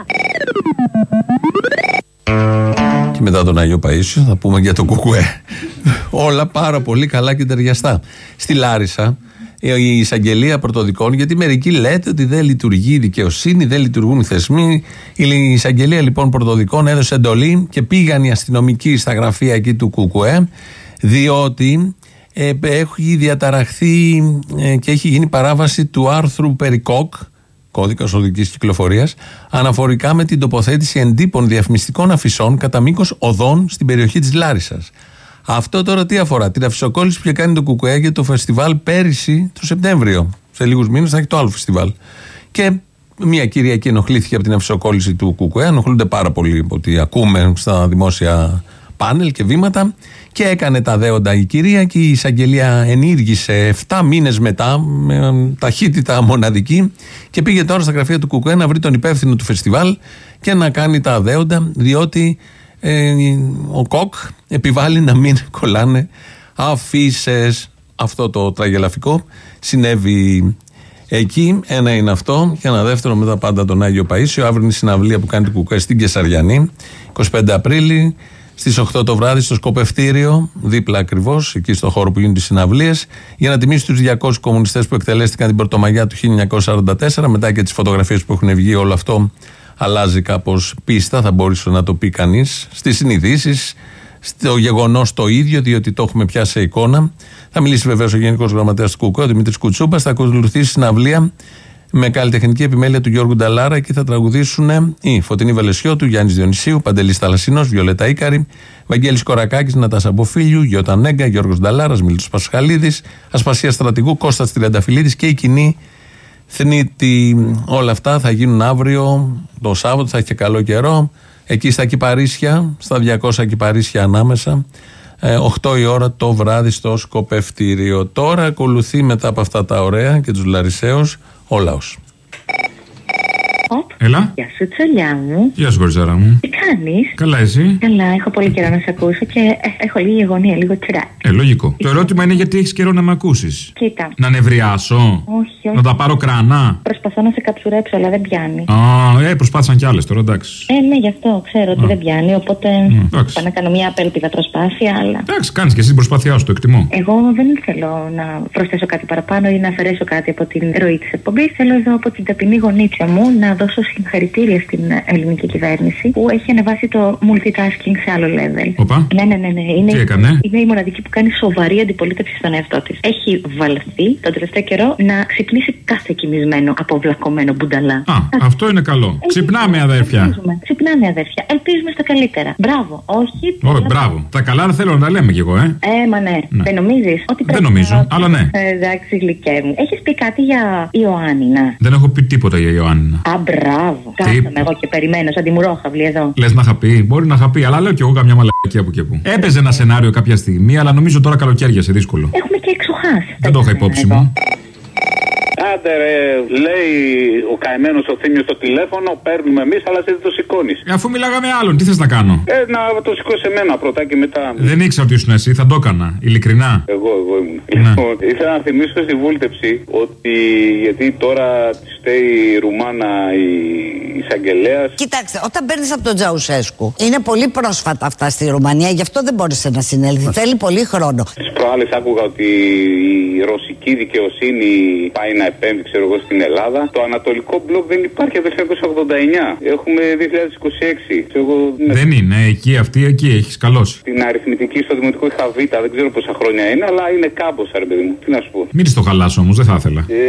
Και μετά τον Άγιο Παΐσιο θα πούμε για το Κουκουέ. Όλα πάρα πολύ καλά και ταιριαστά. Στη Λάρισα η εισαγγελία πρωτοδικών, γιατί μερικοί λέτε ότι δεν λειτουργεί η δικαιοσύνη, δεν λειτουργούν οι θεσμοί. Η εισαγγελία λοιπόν πρωτοδικών έδωσε εντολή και πήγαν οι αστυνομικοί στα γραφεία εκεί του Κουκουέ, διότι ε, έχει διαταραχθεί ε, και έχει γίνει παράβαση του άρθρου περί ΚΟΚ, κώδικας οδικής κυκλοφορίας, αναφορικά με την τοποθέτηση εντύπων διαφημιστικών αφισών κατά μήκος οδών στην περιοχή της Λάρισσας. Αυτό τώρα τι αφορά? Την αφισοκόλληση που είχε κάνει το Κουκουέ για το φεστιβάλ πέρυσι το Σεπτέμβριο. Σε λίγους μήνες θα έχει το άλλο φεστιβάλ. Και μια Κυριακή ενοχλήθηκε από την αφισοκόλληση του Κουκουέ. Ενοχλούνται πάρα πολύ από ό,τι ακούμε στα δημόσια πάνελ και βήματα. Και έκανε τα δέοντα η κυρία και η εισαγγελία ενήργησε εφτά μήνες μετά με ταχύτητα μοναδική και πήγε τώρα στα γραφεία του Κουκουέ να βρει τον υπεύθυνο του φεστιβάλ και να κάνει τα δέοντα, διότι ε, ο ΚΟΚ επιβάλλει να μην κολλάνε αφίσες. Αυτό το τραγελαφικό συνέβη εκεί. Ένα είναι αυτό και ένα δεύτερο μετά πάντα τον Άγιο Παΐσιο. Αύριο είναι η συναυλία που κάνει το Κουκουέ στην Κεσαριανή, εικοστή πέμπτη Απρίλη στις οκτώ το βράδυ στο σκοπευτήριο, δίπλα ακριβώς, εκεί στο χώρο που γίνονται οι συναυλίες, για να τιμήσει τους διακόσιους κομμουνιστές που εκτελέστηκαν την Πρωτομαγιά του χίλια εννιακόσια σαράντα τέσσερα. Μετά και τις φωτογραφίες που έχουν βγει, όλο αυτό αλλάζει κάπως πίστα, θα μπορούσε να το πει κανείς, στις συνειδήσεις, στο γεγονός το ίδιο, διότι το έχουμε πιάσει σε εικόνα. Θα μιλήσει βεβαίως ο Γενικός Γραμματέας του Κουκουέ, ο Δημήτρης Κουτσούπας, θα ακολουθήσει συναυλία με καλλιτεχνική επιμέλεια του Γιώργου Νταλάρα. Εκεί θα τραγουδήσουν η Φωτεινή Βελεσιώτου, Γιάννης Διονυσίου, Παντελής Θαλασσινός, Βιολέτα Ίκαρη, Βαγγέλης Κορακάκης, Νατάσα Μποφίλιου, Γιώτα Νέγκα, Γιώργος Νταλάρας, Μίλτος Πασχαλίδης, Ασπασία Στρατηγού, Κώστας Τριανταφυλλίδης και η κοινή θνήτη. Όλα αυτά θα γίνουν αύριο το Σάββατο, θα έχει και καλό καιρό. Εκεί στα Κυπαρίσια, στα διακόσια Κυπαρίσια ανάμεσα, οκτώ η ώρα το βράδυ στο σκοπευτήριο. Τώρα ακολουθεί μετά από αυτά τα ωραία και τους Λαρισαίους ο λαός. Έλα. Γεια σου, τσολιά μου. Γεια σου, κοριτσάρα μου. Τι κάνεις? Καλά, εσύ? Καλά, έχω πολύ καιρό να σε ακούσω και ε, έχω λίγη αγωνία, λίγο τσιράκι. Ε, λογικό. Το ερώτημα είναι γιατί έχεις καιρό να με ακούσεις. Κοίτα. Να νευριάσω? Όχι, όχι. Να τα πάρω κρανά? Προσπαθώ να σε καψουρέψω, αλλά δεν πιάνει. Α, ε, προσπάθησαν κι άλλες τώρα, εντάξει. Ε, ναι, γι' αυτό ξέρω ότι Α. δεν πιάνει, οπότε mm, θα να κάνω μια απέλπιδα προσπάθεια, αλλά. Εντάξει, κάνεις και εσύ την προσπάθειά σου, το εκτιμώ. Εγώ δεν θέλω να προσθέσω κάτι παραπάνω ή να αφαιρέσω κάτι από την ροή της εκπομπής. Θέλω εδώ από την ταπεινή γονίτσα μου να δώσω συγχαρητήρια στην ελληνική κυβέρνηση που έχει ανεβάσει το multitasking σε άλλο level. Οπα. Ναι, ναι, ναι. ναι. Είναι, Τι έκανε? Είναι η μοναδική που κάνει σοβαρή αντιπολίτευση στον εαυτό της. Έχει βαλθεί τον τελευταίο καιρό να ξυπνήσει κάθε κοιμισμένο, αποβλακωμένο μπουνταλά. Α, αυτό είναι καλό. Έχει... Ξυπνάμε, αδέρφια. Ελπίζουμε. Ξυπνάμε, αδέρφια. Ελπίζουμε στα καλύτερα. Μπράβο. Όχι. Όχι, μπράβο. Τα καλά θέλω να τα λέμε κι εγώ, ε. Ε, μα ναι. ναι. Δεν νομίζεις ότι πρέπει. Δεν νομίζω, να... αλλά ναι. Ε, εντάξει, γλυκέ μου. Έχεις πει κάτι για Ιωάννινα? Δεν έχω πει τίποτα για Ιωάννινα. Α, μπράβο. Κάθομαι εγώ και περιμένω σαν τη μουρόχαυλη εδώ. Λες να είχα πει, μπορεί να είχα πει, αλλά λέω κι εγώ καμιά μαλακία από και που. Έπαιζε ένα σενάριο κάποια στιγμή, αλλά νομίζω τώρα καλοκαίρια σε δύσκολο. Έχουμε και εξοχάς. Δεν το είχα υπόψη μου. Άντε ρε, λέει ο καημένος ο Θήμιος στο τηλέφωνο, παίρνουμε εμείς, αλλά εσύ δεν το σηκώνεις. Ε, αφού μιλάγαμε άλλον, τι θες να κάνω? Ε, να το σηκώσει εμένα πρώτα και μετά. Δεν ήξερα ότι ήσουν εσύ, θα το έκανα, ειλικρινά. Εγώ, εγώ ήμουν. Ναι. Λοιπόν, ήθελα να θυμίσω στη βούλτεψη ότι γιατί τώρα τη στέει η Ρουμάνα η εισαγγελέας. Κοιτάξτε, όταν παίρνεις από τον Τζαουσέσκου, είναι πολύ πρόσφατα αυτά στη Ρουμανία, γι' αυτό δεν μπόρεσε να συνέλθει. Θέλει πολύ χρόνο. Τις προάλλες άκουγα ότι η ρωσική δικαιοσύνη πάει να επέμβει, ξέρω εγώ, στην Ελλάδα. Το ανατολικό μπλοκ δεν υπάρχει από το χίλια εννιακόσια ογδόντα εννιά. Έχουμε δύο χιλιάδες είκοσι έξι. Εγώ, ναι. Δεν είναι, εκεί, αυτή, εκεί έχει καλώσει. Την αριθμητική στο δημοτικό είχα Β, δεν ξέρω πόσα χρόνια είναι, αλλά είναι κάπως, ρε παιδί μου. Τι να σου πω. Μην το χαλάσω όμως, δεν θα ήθελα. Ε,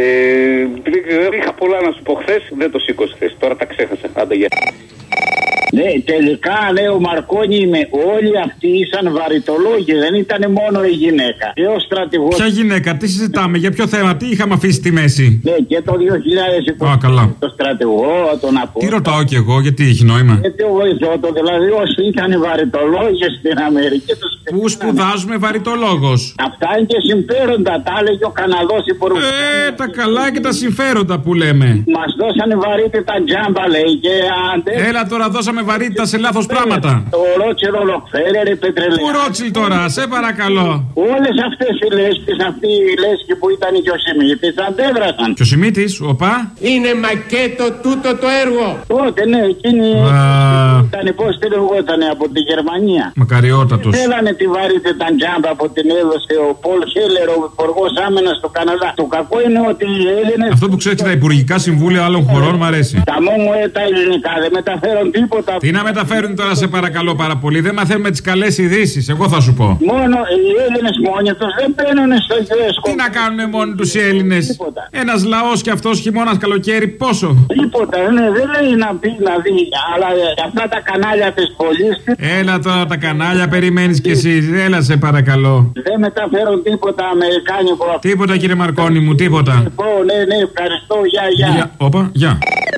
είχα πολλά να σου πω χθες, δεν το σήκωσε χθες. Τώρα τα ξέχασα. Άντε, για. Ναι, τελικά λέει ο Μαρκόνι με όλοι αυτοί ήσαν βαριτολόγοι, δεν ήταν μόνο η γυναίκα. Και ο στρατηγός. Ποια γυναίκα, τι συζητάμε, για ποιο θέμα, τι είχαμε αφήσει στη μέση? Ναι, και το δύο χιλιάδες είκοσι. Α, καλά. Το στρατηγό, τον Απόστολο. Τι ρωτάω κι εγώ, γιατί έχει νόημα? Γιατί ο βοηθό το, δηλαδή όσοι ήταν βαριτολόγοι στην Αμερική τους. Πού σπουδάζουμε βαριτολόγος? Αυτά είναι και συμφέροντα, τα έλεγε ο Καναδός υπουργός. Ε, τα καλά και τα συμφέροντα που λέμε. Μας δώσανε βαρύτητα τζάμπα, λέει, και αντε... Έλα τώρα, δώσαμε βαρύτητα σε λάθος πράγματα. Ο Ρότσελ, ο Ροκφέλερ, η Πετρελαία. Πού Ρότσελ τώρα, σε παρακαλώ. Όλες αυτές οι λέσχες, αυτή η λέσχη που ήταν και ο Σιμίτης, αντέδρασαν. Και ο Σιμίτης, οπα. Είναι μακέτο τούτο το έργο. Τότε, ναι, εκείνη ήταν πώς τη λεγόταν από τη Γερμανία. Μακαριότατος. Θέλανε τη βαρύτητα τζάμπα που την έδωσε ο Πολ Χέλερ, ο υπουργός άμυνας του Καναδά. Το κακό είναι ότι οι Έλληνες. Αυτό που ξέρει τα υπουργικά συμβούλια άλλων χωρών μου αρέσει. Τα μόνο τα ελληνικά δεν μεταφέρουν τίποτα. Τι να μεταφέρουν τώρα, σε παρακαλώ πάρα πολύ. Δεν μαθαίνουμε τις καλές ειδήσεις, εγώ θα σου πω. Μόνο οι Έλληνες μόνοι τους δεν μπαίνουν στο γέσκο. Τι να κάνουν μόνοι τους οι Έλληνες? Ένας λαός κι αυτός χειμώνας καλοκαίρι πόσο? Τίποτα, ναι, δεν λέει να πει να δει. Αλλά αυτά τα κανάλια της πόλης. Έλα τώρα τα κανάλια, περιμένεις κι εσύ. Έλα σε παρακαλώ. Δεν μεταφέρουν τίποτα αμερικάνικο. Τίποτα κύριε Μαρκόνι μου, τίποτα. Λοιπόν, ναι, ναι, ευχαριστώ, γεια, γεια. Όπα, γεια.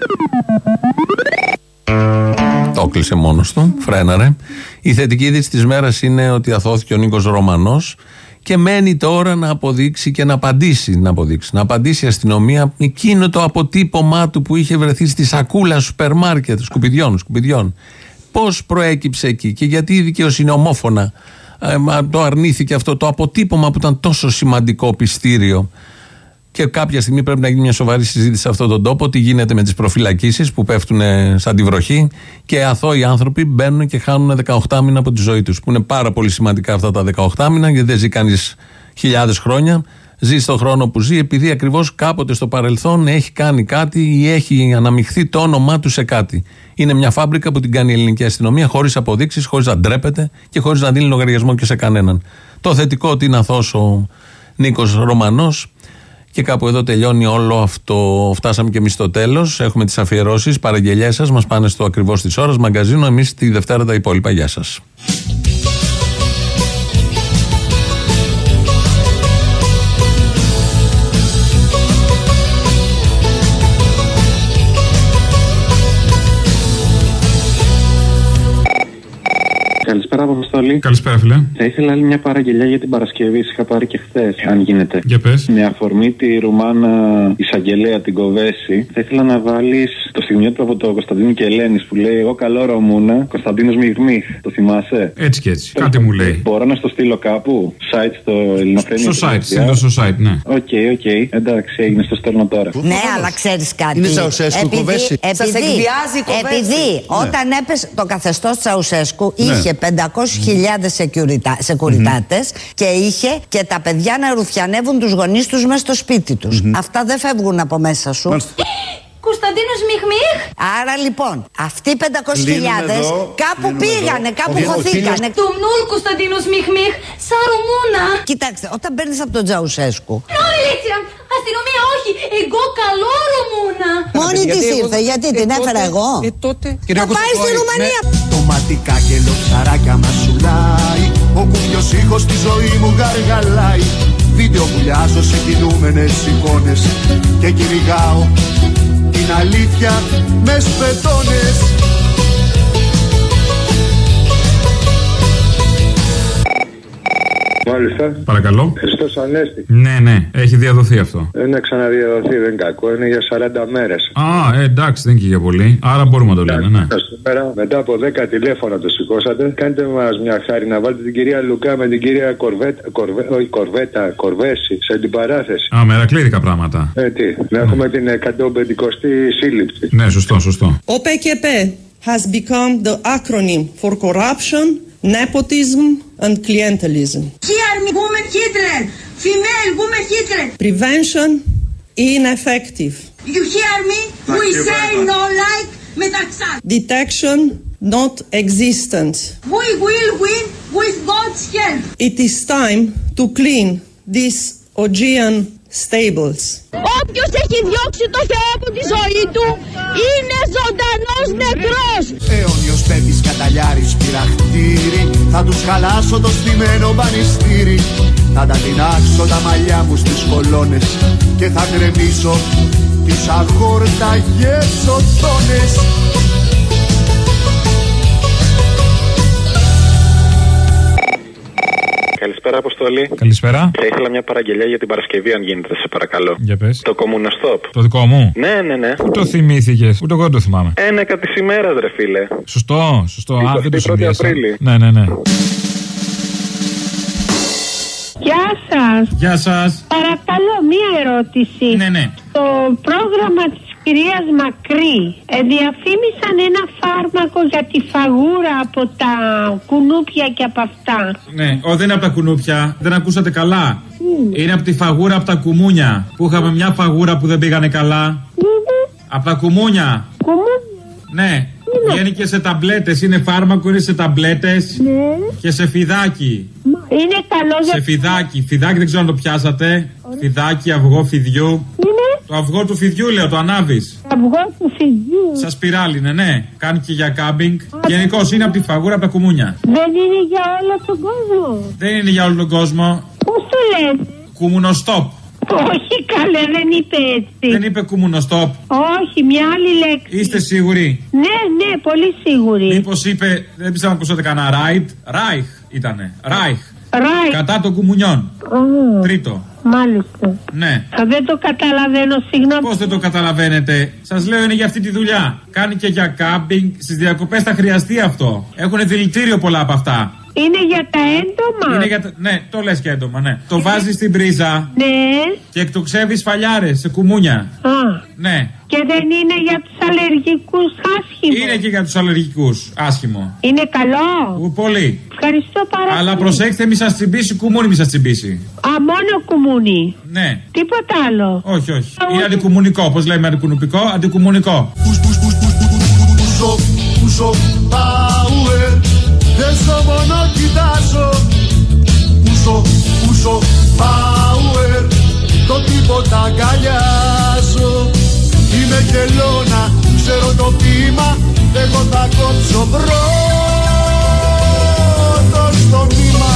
Το κλείσε μόνος του, φρέναρε. Η θετική είδηση της μέρας είναι ότι αθώθηκε ο Νίκος Ρωμανός και μένει τώρα να αποδείξει και να απαντήσει, να αποδείξει, να απαντήσει η αστυνομία εκείνο το αποτύπωμά του που είχε βρεθεί στη σακούλα σούπερ μάρκετ, σκουπιδιών, σκουπιδιών. Πώς προέκυψε εκεί και γιατί η δικαιοσύνη ομόφωνα ε, το αρνήθηκε αυτό το αποτύπωμα που ήταν τόσο σημαντικό πιστήριο. Και κάποια στιγμή πρέπει να γίνει μια σοβαρή συζήτηση σε αυτόν τον τόπο. Τι γίνεται με τις προφυλακίσεις που πέφτουν σαν τη βροχή και αθώοι άνθρωποι μπαίνουν και χάνουν δεκαοκτώ μήνα από τη ζωή τους. Που είναι πάρα πολύ σημαντικά αυτά τα δεκαοκτώ μήνα, γιατί δεν ζει κανείς χιλιάδες χρόνια. Ζει στον χρόνο που ζει, επειδή ακριβώς κάποτε στο παρελθόν έχει κάνει κάτι ή έχει αναμειχθεί το όνομά του σε κάτι. Είναι μια φάμπρικα που την κάνει η ελληνική αστυνομία χωρίς αποδείξεις, χωρίς να ντρέπεται και χωρίς να δίνει λογαριασμό και σε κανέναν. Το θετικό ότι είναι αθώος ο Νίκος Ρωμανός. Και κάπου εδώ τελειώνει όλο αυτό. Φτάσαμε και εμείς στο τέλος. Έχουμε τις αφιερώσεις, παραγγελιές σας. Μας πάνε στο ακριβώς της ώρας μαγκαζίνο. Εμείς τη Δευτέρα τα υπόλοιπα. Γεια σας. Καλησπέρα, Αποστόλη. Καλησπέρα, φίλε. Θα ήθελα άλλη μια παραγγελιά για την Παρασκευή. Είχα πάρει και χθες, αν γίνεται. Για πες. Με αφορμή τη Ρουμάνα εισαγγελέα, την Κοβέση, θα ήθελα να βάλεις το στιγμιότυπο από το Κωνσταντίνο και Ελένης που λέει: εγώ καλό Ρωμούνα, Κωνσταντίνος Μιγμίχ. Το θυμάσαι? Έτσι και έτσι. Κάτι μου λέει. Μπορώ να στο στείλω κάπου? Site στο Ελληνοφρένεια. Στο site, είναι στο site, ναι. Οκ, okay, οκ. Okay. Εντάξει, έγινε, στο στέλνω τώρα. Ναι, αλλά ξέρεις κάτι. Είναι Τσαουσέσκου, Κοβέση. Σας εκβιάζει η Κοβέση. Επειδή όταν έπεσε το καθεστώς Τσαουσέσκου είχε πεντακόσιες χιλιάδες σεκουριτάτες mm-hmm. και είχε και τα παιδιά να ρουφιανεύουν τους γονείς τους μέσα στο σπίτι τους. Mm-hmm. Αυτά δεν φεύγουν από μέσα σου. Κωνσταντίνος Μιχμίχ. Άρα λοιπόν, αυτοί οι πεντακόσιες χιλιάδες κάπου πήγανε, εδώ. κάπου χωθήκανε. Του μνούλ Κωνσταντίνος Μιχμίχ, Σαρουμούνα. Κοιτάξτε, όταν παίρνεις από τον Τζαουσέσκου. Νο μιλίτσια, αστυνομία όχι, εγώ καλό Ρουμούνα. Μόνη της ήρθε, γιατί την έφερα εγώ. Ε, τότε. Θα πάει στη Ρουμανία. Τοματικά και λοξαράκια μασουλάει. Ο κουμπιος ήχος στη ζωή μου γαργαλάει. Βίντεο βουλιάζω σε κινούμενες εικόνες και κυνηγάω την αλήθεια με σπετώνες. Μάλιστα. Παρακαλώ. Χριστός Ανέστη. Ναι, ναι, έχει διαδοθεί αυτό. Δεν είναι ξαναδιαδοθεί, δεν είναι κακό. Είναι για σαράντα μέρες. Α, ε, εντάξει, δεν είναι και για πολύ. Άρα μπορούμε να το λέμε, ναι. Σήμερα, μετά από δέκα τηλέφωνα το σηκώσατε. Κάντε μας μια χάρη να βάλετε την κυρία Λουκά με την κυρία Κορβέτα, Κορβέ, όχι, Κορβέτα, Κορβέση σε αντιπαράθεση. Α, μερακλήδικα πράγματα. Ε, τι. Να έχουμε την εκατομπεντηκοστή σύλληψη. Ναι, σωστό, σωστό. Ο πι κέι πι has become the acronym for corruption, nepotism and clientelism. Hear me, woman Hitler! Female woman Hitler! Prevention ineffective. You hear me? We say no like μεταξά. Detection not existent. We will win with God's help. It is time to clean these Augean stables. Όποιος έχει διώξει το Θεό από τη ζωή του είναι ζωντανός νεκρός. Αιώνιος πέφτης καταλιάρης πειραχτήρι. Θα τους χαλάσω το στημένο μπανιστήρι. Θα τα τεινάξω τα μαλλιά μου στις κολόνες και θα γκρεμίσω τις αχόρταγες οθόνες. Καλησπέρα, Αποστολή. Καλησπέρα. Θα ήθελα μια παραγγελιά για την Παρασκευή, αν γίνεται, σε παρακαλώ. Για πες. Το Κομμουνοστόπ. Το δικό μου. Ναι, ναι, ναι. Πού το θυμήθηκες, ούτε εγώ το θυμάμαι. Ένεκα τη ημέρα, ρε φίλε. Σωστό, σωστό. Α, δεν το συνδυάσα. Απρίλη. Ναι, ναι, ναι. Γεια σας. Γεια σας. Παρακαλώ, μία ερώτηση. Ναι, ναι. Το πρόγραμμα της κυρίας Μακρύ διαφήμισαν ένα φάρμακο για τη φαγούρα από τα κουνούπια και από αυτά. Ναι, ο, δεν είναι από τα κουνούπια. Δεν ακούσατε καλά. Mm. Είναι από τη φαγούρα από τα κουμούνια. Που είχαμε μια φαγούρα που δεν πήγανε καλά. Mm-hmm. Από τα κουμούνια. Κουμούνια. Ναι. Βγαίνει και σε ταμπλέτες. Είναι φάρμακο, είναι σε ταμπλέτες. Ναι. Και σε φιδάκι. Είναι καλό για... Σε φιδάκι. Φιδάκι δεν ξέρω αν το πιάσατε. Ωραία. Φιδάκι, αυγό φιδιού. Είναι. Το αυγό του φιδιού, λέω, το ανάβεις. Αυγό του φιδιού. Σα σπιράλι, ναι, ναι. Κάνει και για κάμπινγκ. Γενικώς είναι από τη φαγούρα από τα κουμούνια. Δεν είναι για όλο τον κόσμο. Δεν είναι για όλο τον κόσμο. Πώς το λέτε? Κουμουνοστόπ. Όχι, καλέ, δεν είπε έτσι. Δεν είπε κουμουνοστόπ. Όχι, μια άλλη λέξη. Είστε σίγουροι? Ναι, ναι, πολύ σίγουροι. Μήπως είπε, δεν πιστεύω να ακούσατε κανένα ράιτ. Ράιχ ήτανε. Ράιχ. Ράιχ. Κατά των κουμουνιών. Oh. Τρίτο. Μάλιστα. Ναι. Α, δεν το καταλαβαίνω, συγγνώμη. Πώς δεν το καταλαβαίνετε? Σας λέω, είναι για αυτή τη δουλειά. Κάνει και για κάμπινγκ. Στις διακοπές θα χρειαστεί αυτό. Έχουν δηλητήριο πολλά από αυτά. Είναι για τα έντομα. Είναι για τα... Ναι, το λες και έντομα, ναι. Το βάζεις στην πρίζα. Ναι. Και εκτοξεύεις φαλιάρες σε κουμούνια. Α. Ναι. Και δεν είναι για τους αλλεργικούς άσχημο? Είναι και για τους αλλεργικούς άσχημο. Είναι καλό. Πολύ. Ευχαριστώ πάρα πολύ. Αλλά προσέξτε, μη σας τσιμπήσει, κουμούνι μη σας τσιμπήσει. Α, μόνο κουμούνι. Ναι. Τίποτα άλλο. Όχι, όχι. Είναι αντικουμουνικό. Πώς λέμε αντικουνουπικό, αντικουμουνικό. Δεν στο μόνο κοιτάζω. Πούσο, πούσο, power. Το τίποτα αγκαλιάζω. Είμαι γελώνα, ξέρω το ποίημα. Εγώ θα κόψω πρώτο στο βήμα.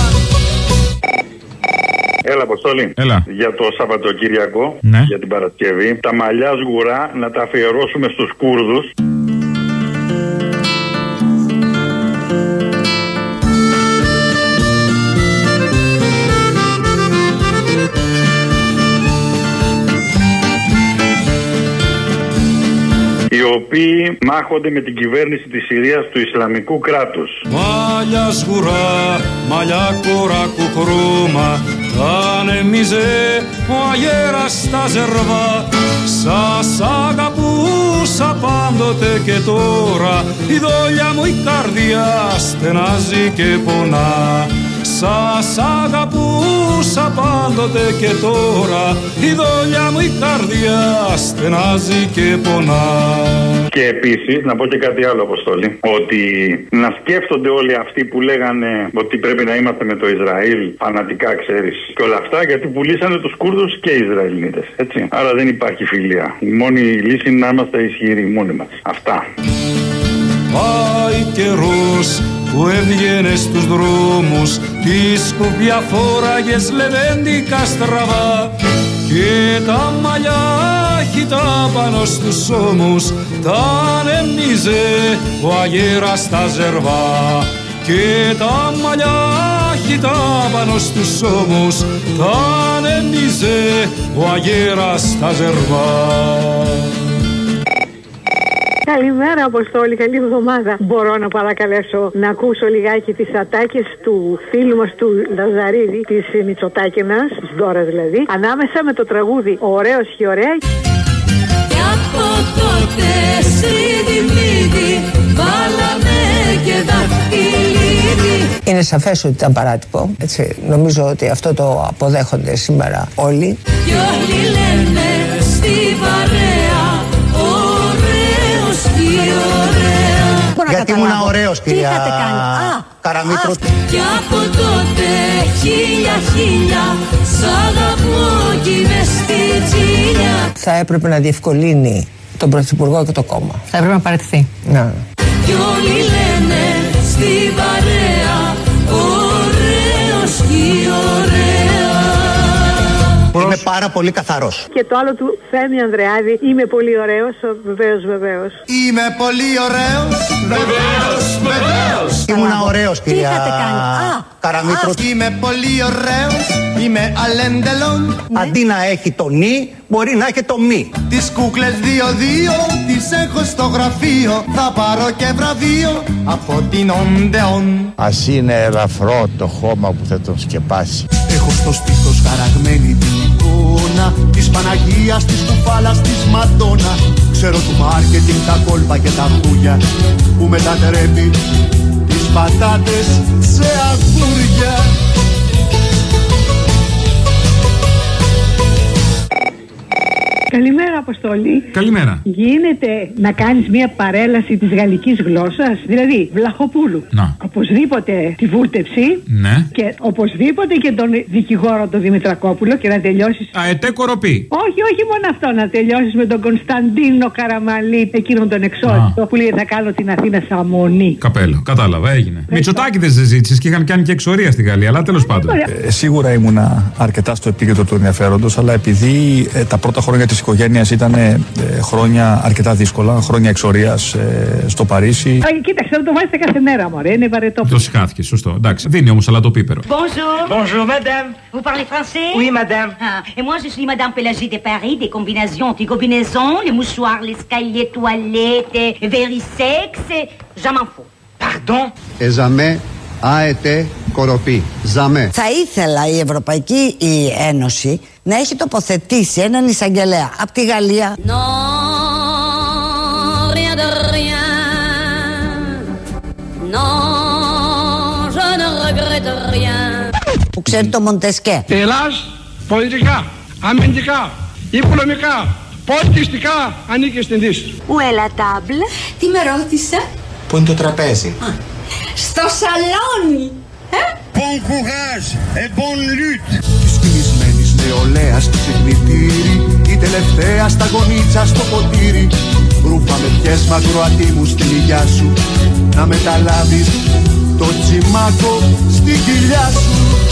Έλα, Αποστόλη. Έλα. Για το Σαββατοκύριακο, ναι. Για την Παρασκευή, τα μαλλιά σγουρά να τα αφιερώσουμε στους Κούρδους. Οι οποίοι μάχονται με την κυβέρνηση της Συρίας του Ισλαμικού κράτους. Μαλλιά σγουρά, μαλλιά κοράκου χρώμα, ανεμίζε ο αγέρας στα ζερβά. Σας αγαπούσα πάντοτε και τώρα, η δόλια μου η καρδιά στενάζει και πονά. σας αγαπούσα πάντοτε και τώρα η δόλια μου η καρδιά στενάζει και πονά. Και επίσης να πω και κάτι άλλο, Αποστόλη, ότι να σκέφτονται όλοι αυτοί που λέγανε ότι πρέπει να είμαστε με το Ισραήλ φανατικά, ξέρεις, και όλα αυτά, γιατί πουλήσανε τους Κούρδους και οι Ισραηλίτες, έτσι. Άρα δεν υπάρχει φιλία. Η μόνη λύση είναι να είμαστε ισχυροί μόνοι μας. Αυτά. Πάει καιρός που έβγαινε στους δρόμους, τη σκουπιά φόραγες λεβέντικα στραβά και τα μαλλιά χυτά πάνω στους ώμους τα ανέμιζε ο αγέρας στα ζερβά και τα μαλλιά χυτά πάνω στους ώμους τα ανέμιζε ο αγέρας στα ζερβά. Καλημέρα, Αποστόλη, καλή εβδομάδα. Μπορώ να παρακαλέσω να ακούσω λιγάκι τις ατάκες του φίλου μας του Λαζαρίδη, της Μητσοτάκηνας, της Ντόρα δηλαδή, ανάμεσα με το τραγούδι «Ο ωραίος και ωραία». Και από τότε σιδημίδι βάλαμε και δαχτυλίδι. Είναι σαφές ότι ήταν παράτυπο, έτσι. Νομίζω ότι αυτό το αποδέχονται σήμερα όλοι. Κι όλοι λένε στη παρέα ωραίος και ωραία. Γιατί ήμουν ωραίος, κυρία Καραμήτρου. Και από τότε χίλια χίλια σ' αγαπώ κι είμαι στη τσίλια. Θα έπρεπε να διευκολύνει τον Πρωθυπουργό και το κόμμα. Θα έπρεπε να παραιτηθεί. Ναι. Κι όλοι λένε στην παρέα ωραίος και ωραία. Είμαι πάρα πολύ καθαρός. Και το άλλο του Θέμη Ανδρεάδη, είμαι πολύ ωραίος, βεβαίως, βεβαίως. Είμαι πολύ ωραίος, βεβαίως, βεβαίως. Ήμουν ωραίος, κυρία Καραμήτρου. Είμαι πολύ ωραίος, είμαι αλέντελον. Αντί να έχει το νι, μπορεί να έχει το μη. Τις κούκλες δύο-δύο τις έχω στο γραφείο. Θα πάρω και βραβείο από την Οντεόν. Ας είναι ελαφρό το χώμα που θα τον σκεπάσει. Έχω στο στήθος χαραγμένη την εικόνα της Παναγίας, της κουφάλας, της Μαντόνα. Ξέρω του μάρκετινγκ τα κόλπα και τα χούλια που μετατρέπει τις πατάτες σε αγγούρια. Καλημέρα, Αποστόλη. Καλημέρα. Γίνεται να κάνεις μια παρέλαση της γαλλικής γλώσσας, δηλαδή Βλαχοπούλου. Να. Οπωσδήποτε τη βούλτεψη. Ναι. Και οπωσδήποτε και τον δικηγόρο τον Δημητρακόπουλο και να τελειώσεις. Αετέ κοροπή. Όχι, όχι μόνο αυτό, να τελειώσεις με τον Κωνσταντίνο Καραμαλή, εκείνον τον εξώτητο που λέει θα κάνω την Αθήνα σαμονή. Καπέλο, κατάλαβα, έγινε. Μητσοτάκηδες δεν ζήτησες και είχαν κάνει και εξορία στη Γαλλία, αλλά τέλος πάντων. Ε, σίγουρα ήμουνα αρκετά στο επίκεντρο του ενδιαφέροντος, αλλά επειδή ε, τα πρώτα χρόνια της οικογένειας ήταν ε, χρόνια αρκετά δύσκολα, χρόνια εξορίας ε, στο Παρίσι. Α, κοίταξε, να το βάζετε κάθε μέρα, μωρέ, είναι βαρετό. Το συχάθηκε, σωστό. Εντάξει, δίνει όμως αλλά το πίπερο. Bonjour. Bonjour, madame. Vous parlez français? Oui, madame. Ah, et moi, je suis madame Pélagie de Paris, des combinaisons, anti-combinaisons, les mouchoirs, les escaliers, toilettes, verisex, je m'en fous. Pardon? Εζαμέ, αετέ, κοροπή. Ζαμέ. Θα ήθελα η Ευρωπαϊκή η Ένωση να έχει τοποθετήσει έναν εισαγγελέα από τη Γαλλία. Non, rien de rien. Non, je ne regrette rien. Που ξέρει το Μοντεσκέ. Ελλάς, πολιτικά, αμυντικά, οικονομικά, πολιτιστικά ανήκει στην Δύση. Où est la table? Τι με ρώτησε? Πού είναι το τραπέζι? Στο σαλόνι. Bon courage et bonne lutte. Της κοιμισμένης νεολαίας στο ξυπνητήρι, η τελευταία στα γονίτσα στο ποτήρι. Ρούφα με πιες μακροατήμου στην υγειά σου, να μεταλάβεις το τσιμάκο στη κοιλιά σου.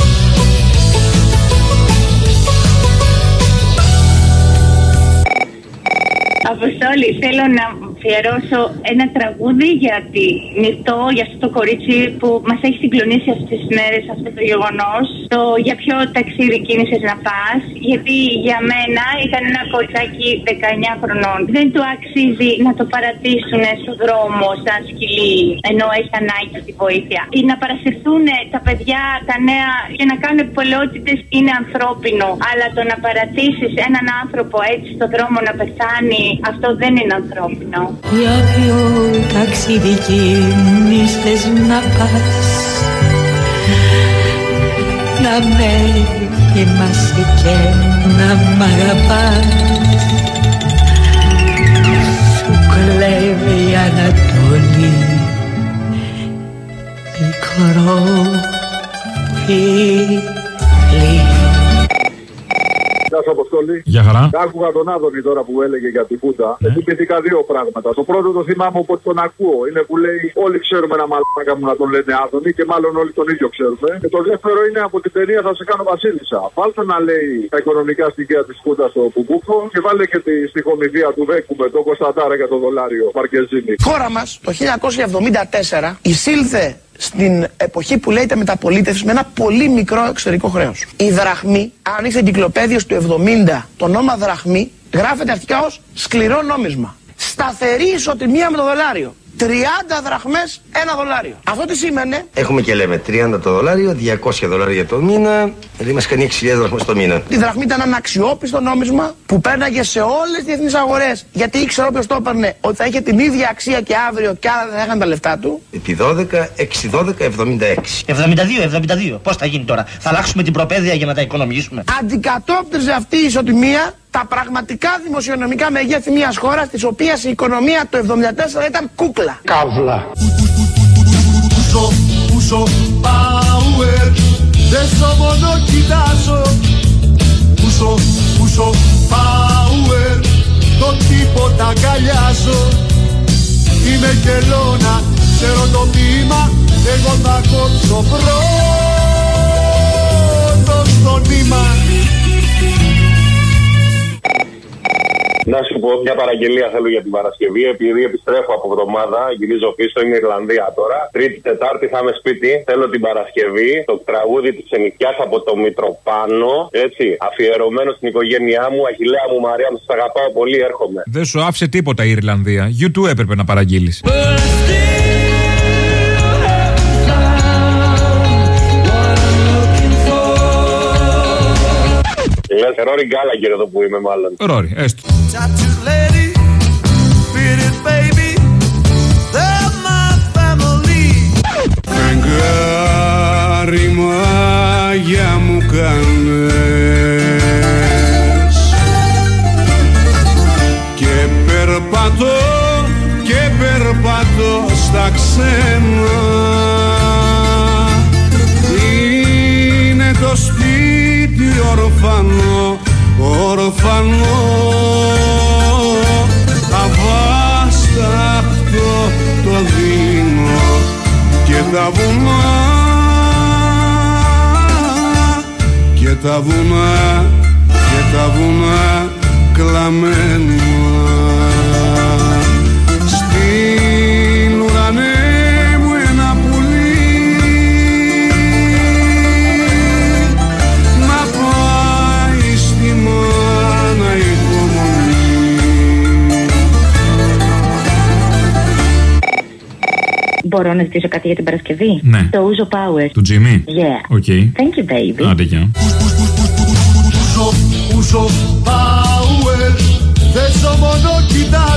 Αποστόλη, θέλω να αφιερώσω ένα τραγούδι για τη Μυρτώ, για αυτό το κορίτσι που μας έχει συγκλονίσει αυτές τις μέρες, αυτό το γεγονός. Το για ποιο ταξίδι κίνησες να πας, γιατί για μένα ήταν ένα κοτσάκι δεκαεννιά χρονών. Δεν του αξίζει να το παρατήσουν στο δρόμο σαν σκυλί, ενώ έχει ανάγκη τη βοήθεια. Ή να παρασυρθούν τα παιδιά, τα νέα, και να κάνουν πολλότητες είναι ανθρώπινο. Αλλά το να παρατήσεις έναν άνθρωπο έτσι στο δρόμο να πεθάνει, αυτό δεν είναι ανθρώπινο. Για ποιο ταξίδι κίνησες να πας, να με θυμάσαι και να μ' αγαπάς. Σου κλέβει η Ανατολή, μικρό φίλι. Γεια σου, Αποστόλη. Γεια χαρά. Άκουγα τον Άδωνη τώρα που έλεγε για την Χούντα. Ναι. Εκεί πήθηκα δύο πράγματα. Το πρώτο το θυμάμαι από τον ακούω. Είναι που λέει: όλοι ξέρουμε ένα μαλάκα μου να τον λένε Άδωνη και μάλλον όλοι τον ίδιο ξέρουμε. Και το δεύτερο είναι από την ταινία Θα σε κάνω Βασίλισσα. Βάλτε να λέει τα οικονομικά στοιχεία τη Χούντα στο Μπουμπούκο και βάλε και τη στοιχομηδία του Βέκου με τον Κωνσταντάρα για το δολάριο Μαρκεζίνη. Η χώρα μα το χίλια εννιακόσια εβδομήντα τέσσερα εισήλθε στην εποχή που λέγεται μεταπολίτευση με ένα πολύ μικρό εξωτερικό χρέος. Η δραχμή, αν ανοίξετε εγκυκλοπαίδειες του εβδομήντα, το όνομα δραχμή γράφεται αρχικά ως σκληρό νόμισμα. Σταθερή ισοτιμία με το δολάριο. τριάντα δραχμές, ένα δολάριο. Αυτό τι σήμαινε? Έχουμε και λέμε τριάντα το δολάριο, διακόσια δολάρια το μήνα, δηλαδή μας κάνει έξι χιλιάδες δραχμές το μήνα. Η δραχμή ήταν ένα αξιόπιστο νόμισμα που πέρναγε σε όλες τις διεθνείς αγορές. Γιατί ήξερε όποιος το έπαιρνε ότι θα είχε την ίδια αξία και αύριο και άλλα δεν έχαν τα λεφτά του. Επί δώδεκα, έξι, δώδεκα, εβδομήντα έξι. εβδομήντα δύο, εβδομήντα δύο. Πώς θα γίνει τώρα? Θα αλλάξουμε την προπαίδεια για να τα οικονομήσουμε? Αντικατόπτριζε αυτή η ισοτιμία τα πραγματικά δημοσιονομικά μεγέθη μιας χώρας της οποίας η οικονομία το εβδομήντα τέσσερα ήταν κούκλα. Καύλα. Πούσο, πούσο, power, δεν στο μόνο κοιτάζω. Πούσο, πούσο, power, το τίποτα αγκαλιάζω. Είμαι κελώνα, ξέρω το ποίημα, εγώ θα κόψω πρώτο στο νήμα. Να σου πω μια παραγγελία θέλω για την Παρασκευή. Επειδή επιστρέφω από εβδομάδα, γυρίζω πίσω, είναι Ιρλανδία τώρα. Τρίτη, Τετάρτη θα είμαι σπίτι. Θέλω την Παρασκευή το τραγούδι τη Ξενιθιάς από το Μητροπάνο. Έτσι, αφιερωμένο στην οικογένειά μου. Αχιλλέα μου, Μαρία μου, σας αγαπάω πολύ, έρχομαι. Δεν σου άφησε τίποτα η Ιρλανδία. YouTube έπρεπε να παραγγείλεις. Λες Ρόρι Γκάλαγκερ εδώ που είμαι μάλλον. Ρόρι, έστω. Φεγγάρι μάγια μου κάνες και περπατώ και περπατώ στα ξένα. Είναι το σπίτι ορφανό, ορφανό, αβάσταχτο το δίνω και τα βουνά, και τα βουνά, και τα βουνά κλαμμένα. Στην ουρανέ μου ένα πουλί να πάει στη μάνα υπομονή. Μπορώ να ζητήσω κάτι για την Παρασκευή? Ναι. Το Ούζο Power. Του Τζίμι? Yeah. Οκ. Thank you, baby. Άντε, γεια. Ούζο, ούζο, power, δεν στο μόνο κοιτά.